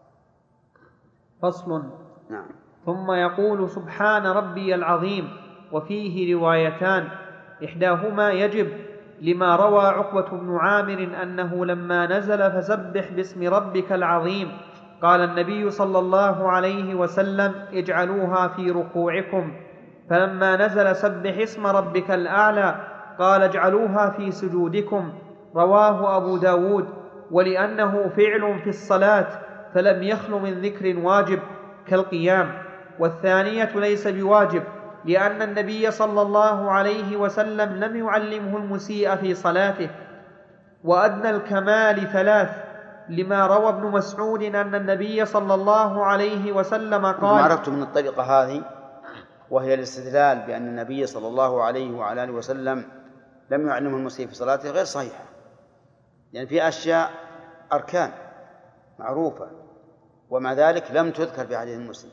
فصل. نعم. ثم يقول: سبحان ربي العظيم. وفيه روايتان، إحداهما يجب، لما روى عقبة بن عامر أنه لما نزل فسبح باسم ربك العظيم قال النبي صلى الله عليه وسلم: اجعلوها في ركوعكم. فلما نزل سبح اسم ربك الأعلى قال: اجعلوها في سجودكم. رواه أبو داود. ولأنه فعل في الصلاة فلم يخل من ذكر واجب كالقيام، والثانية ليس بواجب لأن النبي صلى الله عليه وسلم لم يعلمه المسيء في صلاته. وأدنى الكمال 3 لما روى ابن مسعود أن النبي صلى الله عليه وسلم قال. ما عرفت من الطريقة هذه، وهي الاستدلال بأن النبي صلى الله عليه وعلى آله وسلم لم يعلمه المسيء في صلاته غير صحيحة، يعني في أشياء أركان معروفة ومع ذلك لم تذكر في حديث مسلم.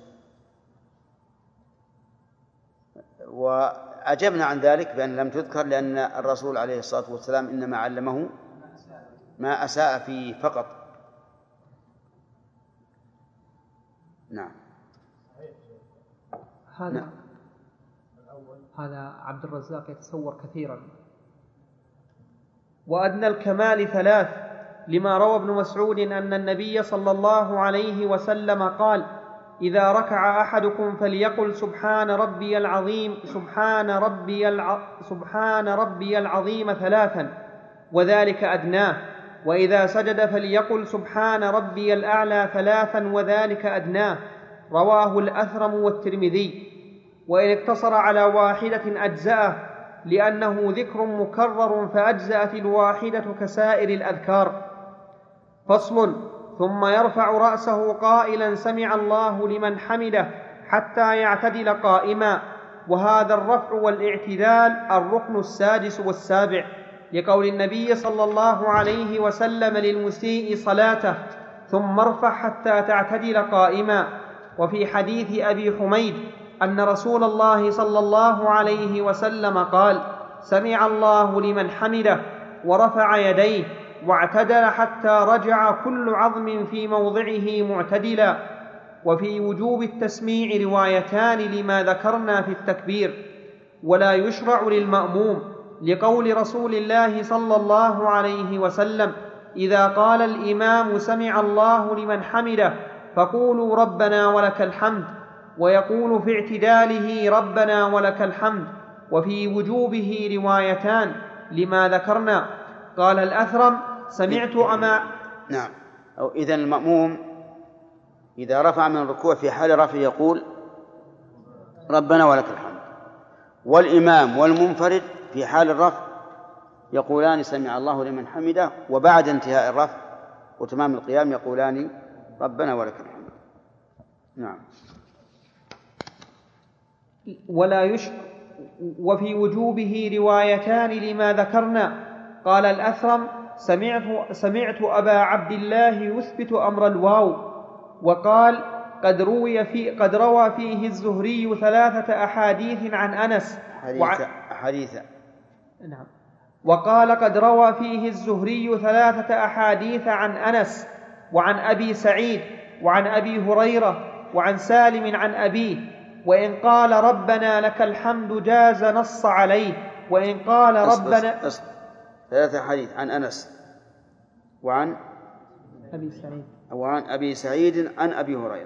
وأجبنا عن ذلك بأن لم تذكر لأن الرسول عليه الصلاة والسلام إنما علمه ما أساء فيه فقط. نعم. هذا عبد الرزاق يتصور كثيرا. وأدنى الكمال 3 لما روى ابن مسعود أن النبي صلى الله عليه وسلم قال: إذا ركع أحدكم فليقل سبحان ربي العظيم سبحان ربي العظيم 3 وذلك أدناه، وإذا سجد فليقل سبحان ربي الأعلى 3 وذلك أدناه. رواه الأثرم والترمذي. وإن اقتصر على واحدة أجزأه، لأنه ذكر مكرر فأجزأت الواحدة كسائر الأذكار. فصل. ثم يرفع رأسه قائلا سمع الله لمن حمده حتى يعتدل قائما، وهذا الرفع والاعتدال الركن السادس والسابع، لقول النبي صلى الله عليه وسلم للمسيء صلاته: ثم ارفع حتى تعتدل قائما. وفي حديث أبي حميد أن رسول الله صلى الله عليه وسلم قال: سمع الله لمن حمده، ورفع يديه واعتدل حتى رجع كل عظم في موضعه معتدلا. وفي وجوب التسميع روايتان لما ذكرنا في التكبير. ولا يشرع للمأموم، لقول رسول الله صلى الله عليه وسلم: إذا قال الإمام سمع الله لمن حمده فقولوا ربنا ولك الحمد، ويقول في اعتداله ربنا ولك الحمد. وفي وجوبه روايتان لما ذكرنا. قال الأثرم: سمعت أما. نعم. إذن المأموم إذا رفع من الركوع في حال رفع يقول ربنا ولك الحمد، والإمام والمنفرد في حال الرفع يقولان سمع الله لمن حمده، وبعد انتهاء الرفع وتمام القيام يقولان ربنا ولك الحمد. نعم. وفي وجوبه روايتان لما ذكرنا. قال الأثرم: سمعت أبا عبد الله يثبت أمر الواو. وقال: قد روى فيه الزهري 3 أحاديث عن أنس. نعم. وقال: قد روى فيه الزهري 3 أحاديث عن أنس وعن أبي سعيد وعن أبي هريرة وعن سالم عن أبيه. وإن قال ربنا لك الحمد جاز نص عليه. وإن قال ربنا 3 أحاديث عن أنس وعن أبي سعيد عن أبي هريرة.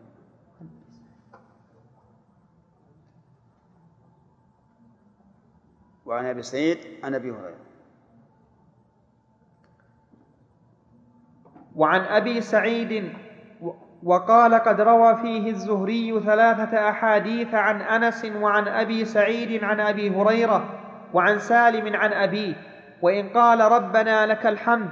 وعن أبي سعيد عن أبي هريرة. وعن أبي سعيد. وقال: قد روى فيه الزهري 3 أحاديث عن أنس وعن أبي سعيد عن أبي هريرة وعن سالم عن أبيه. وإن قال ربنا لك الحمد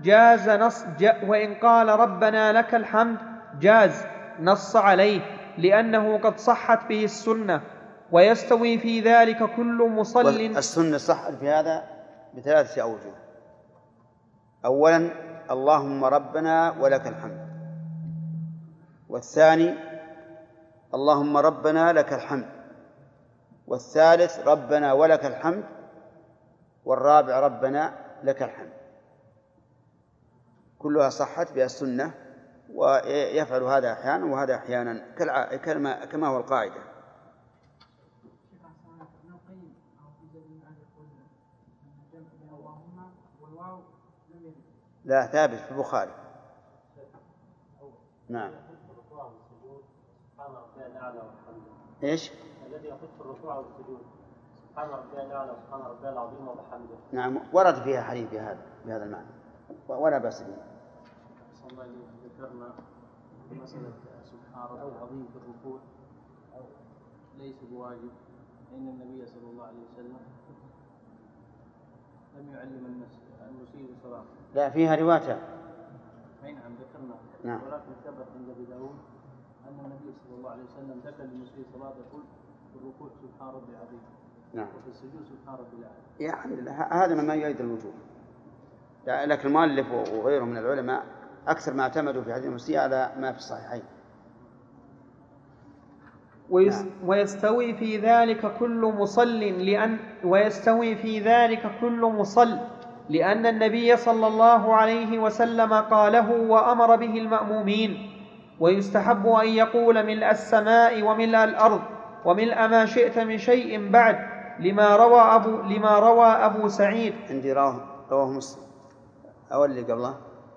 جاز نص عليه، لأنه قد صحت به السنة. ويستوي في ذلك كل مصل. السنة صحت في هذا ب3 أوجه. أولا: اللهم ربنا ولك الحمد. والثاني: اللهم ربنا لك الحمد. والثالث: ربنا ولك الحمد. والرابع: ربنا لك الحمد. كلها صحت بها السنة، ويفعل هذا أحيانا وهذا أحيانا كما هو القاعدة. لا، ثابت في البخاري. نعم. إيش؟ الذي يقول في الركوع والسجود سبحان ربي الأعلى سبحان ربي العظيم وبحمده. نعم، ورد فيها حديث بهذا المعنى ولا بأس به. صلى الله ذكرنا مسألة سبحان ربي العظيم في الركوع ليس بواجب فإن النبي صلى الله عليه وسلم لم يعلم المسيء صلاة. لا، فيها رواية. أي نعم ذكرنا. نعم. ولكن ثبت عند أبي داود أن النبي صلى الله عليه وسلم ذكر للمسيء صلاة يقول في الركوع سبحان ربي العظيم. نعم. وفي السجود سبحان ربي الأعلى. يعني هذا مما يؤيد الوجوب. لكن المؤلف وغيره من العلماء أكثر ما اعتمدوا في هذه المسيء على ما في الصحيحين. ويستوي في ذلك كل مصل لأن النبي صلى الله عليه وسلم قاله وأمر به المأمومين. ويستحب أن يقول ملء السماء وملء الأرض وملء ما شئت من شيء بعد لما روى أبو سعيد. عندي رواه مسلم أو اللي قبله.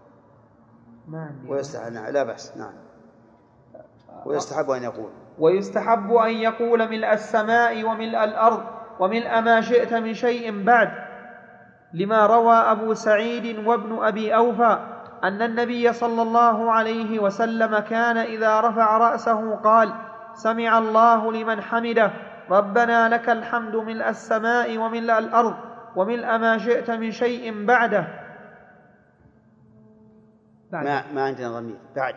لا بأس. نعم. ويستحب أن يقول ملء السماء وملء الأرض وملء ما شئت من شيء بعد لما روى أبو سعيد وابن أبي أوفى أن النبي صلى الله عليه وسلم كان إذا رفع رأسه قال سمع الله لمن حمده ربنا لك الحمد ملء السماء وملء الأرض وملء ما شئت من شيء بعده. ما عندنا ضمير بعد.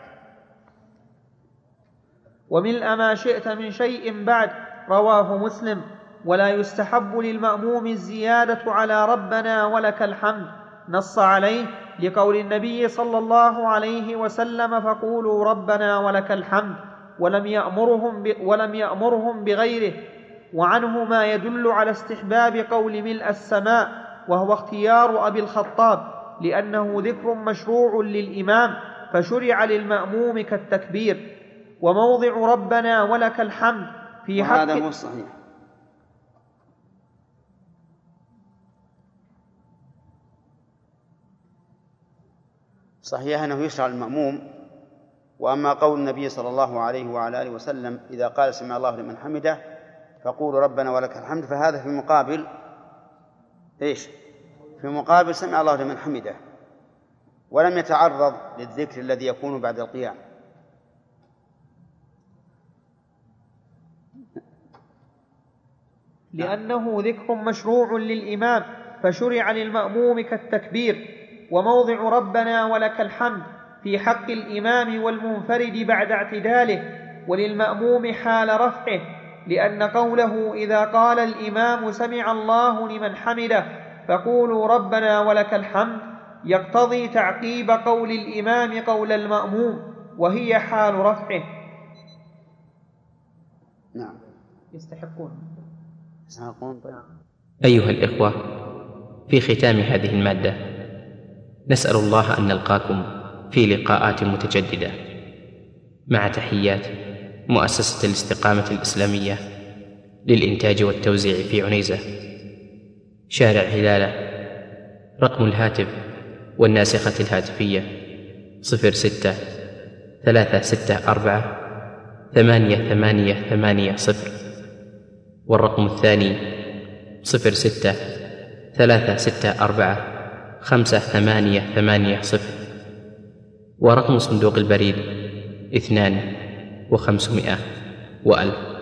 وملء ما شئت من شيء بعد رواه مسلم. ولا يستحب للمأموم الزيادة على ربنا ولك الحمد، نص عليه لقول النبي صلى الله عليه وسلم فقولوا ربنا ولك الحمد، ولم يأمرهم بغيره. وعنه ما يدل على استحباب قول ملء السماء وهو اختيار أبي الخطاب لأنه ذكر مشروع للإمام فشرع للمأموم كالتكبير. وموضع ربنا ولك الحمد في حق هذا مو صحيح. صحيح أنه يشرع للمأموم. وأما قول النبي صلى الله عليه وعلى آله وسلم إذا قال سمع الله لمن حمده فقولوا ربنا ولك الحمد، فهذا في مقابل إيش؟ في مقابل سمع الله لمن حمده، ولم يتعرض للذكر الذي يكون بعد القيام. لأنه ذكر مشروع للإمام فشرع للمأموم كالتكبير. وموضع ربنا ولك الحمد في حق الإمام والمنفرد بعد اعتداله، وللمأموم حال رفعه، لأن قوله إذا قال الإمام سمع الله لمن حمده فقولوا ربنا ولك الحمد يقتضي تعقيب قول الإمام قول المأموم، وهي حال رفعه. نعم. يستحقون. أيها الإخوة، في ختام هذه المادة نسأل الله أن نلقاكم في لقاءات متجددة، مع تحيات مؤسسة الاستقامة الإسلامية للإنتاج والتوزيع في عنيزة، شارع هلالة. رقم الهاتف والناسخة الهاتفية 06-364-8880، والرقم الثاني 06-364-5880، ورقم صندوق البريد 2500 و1000.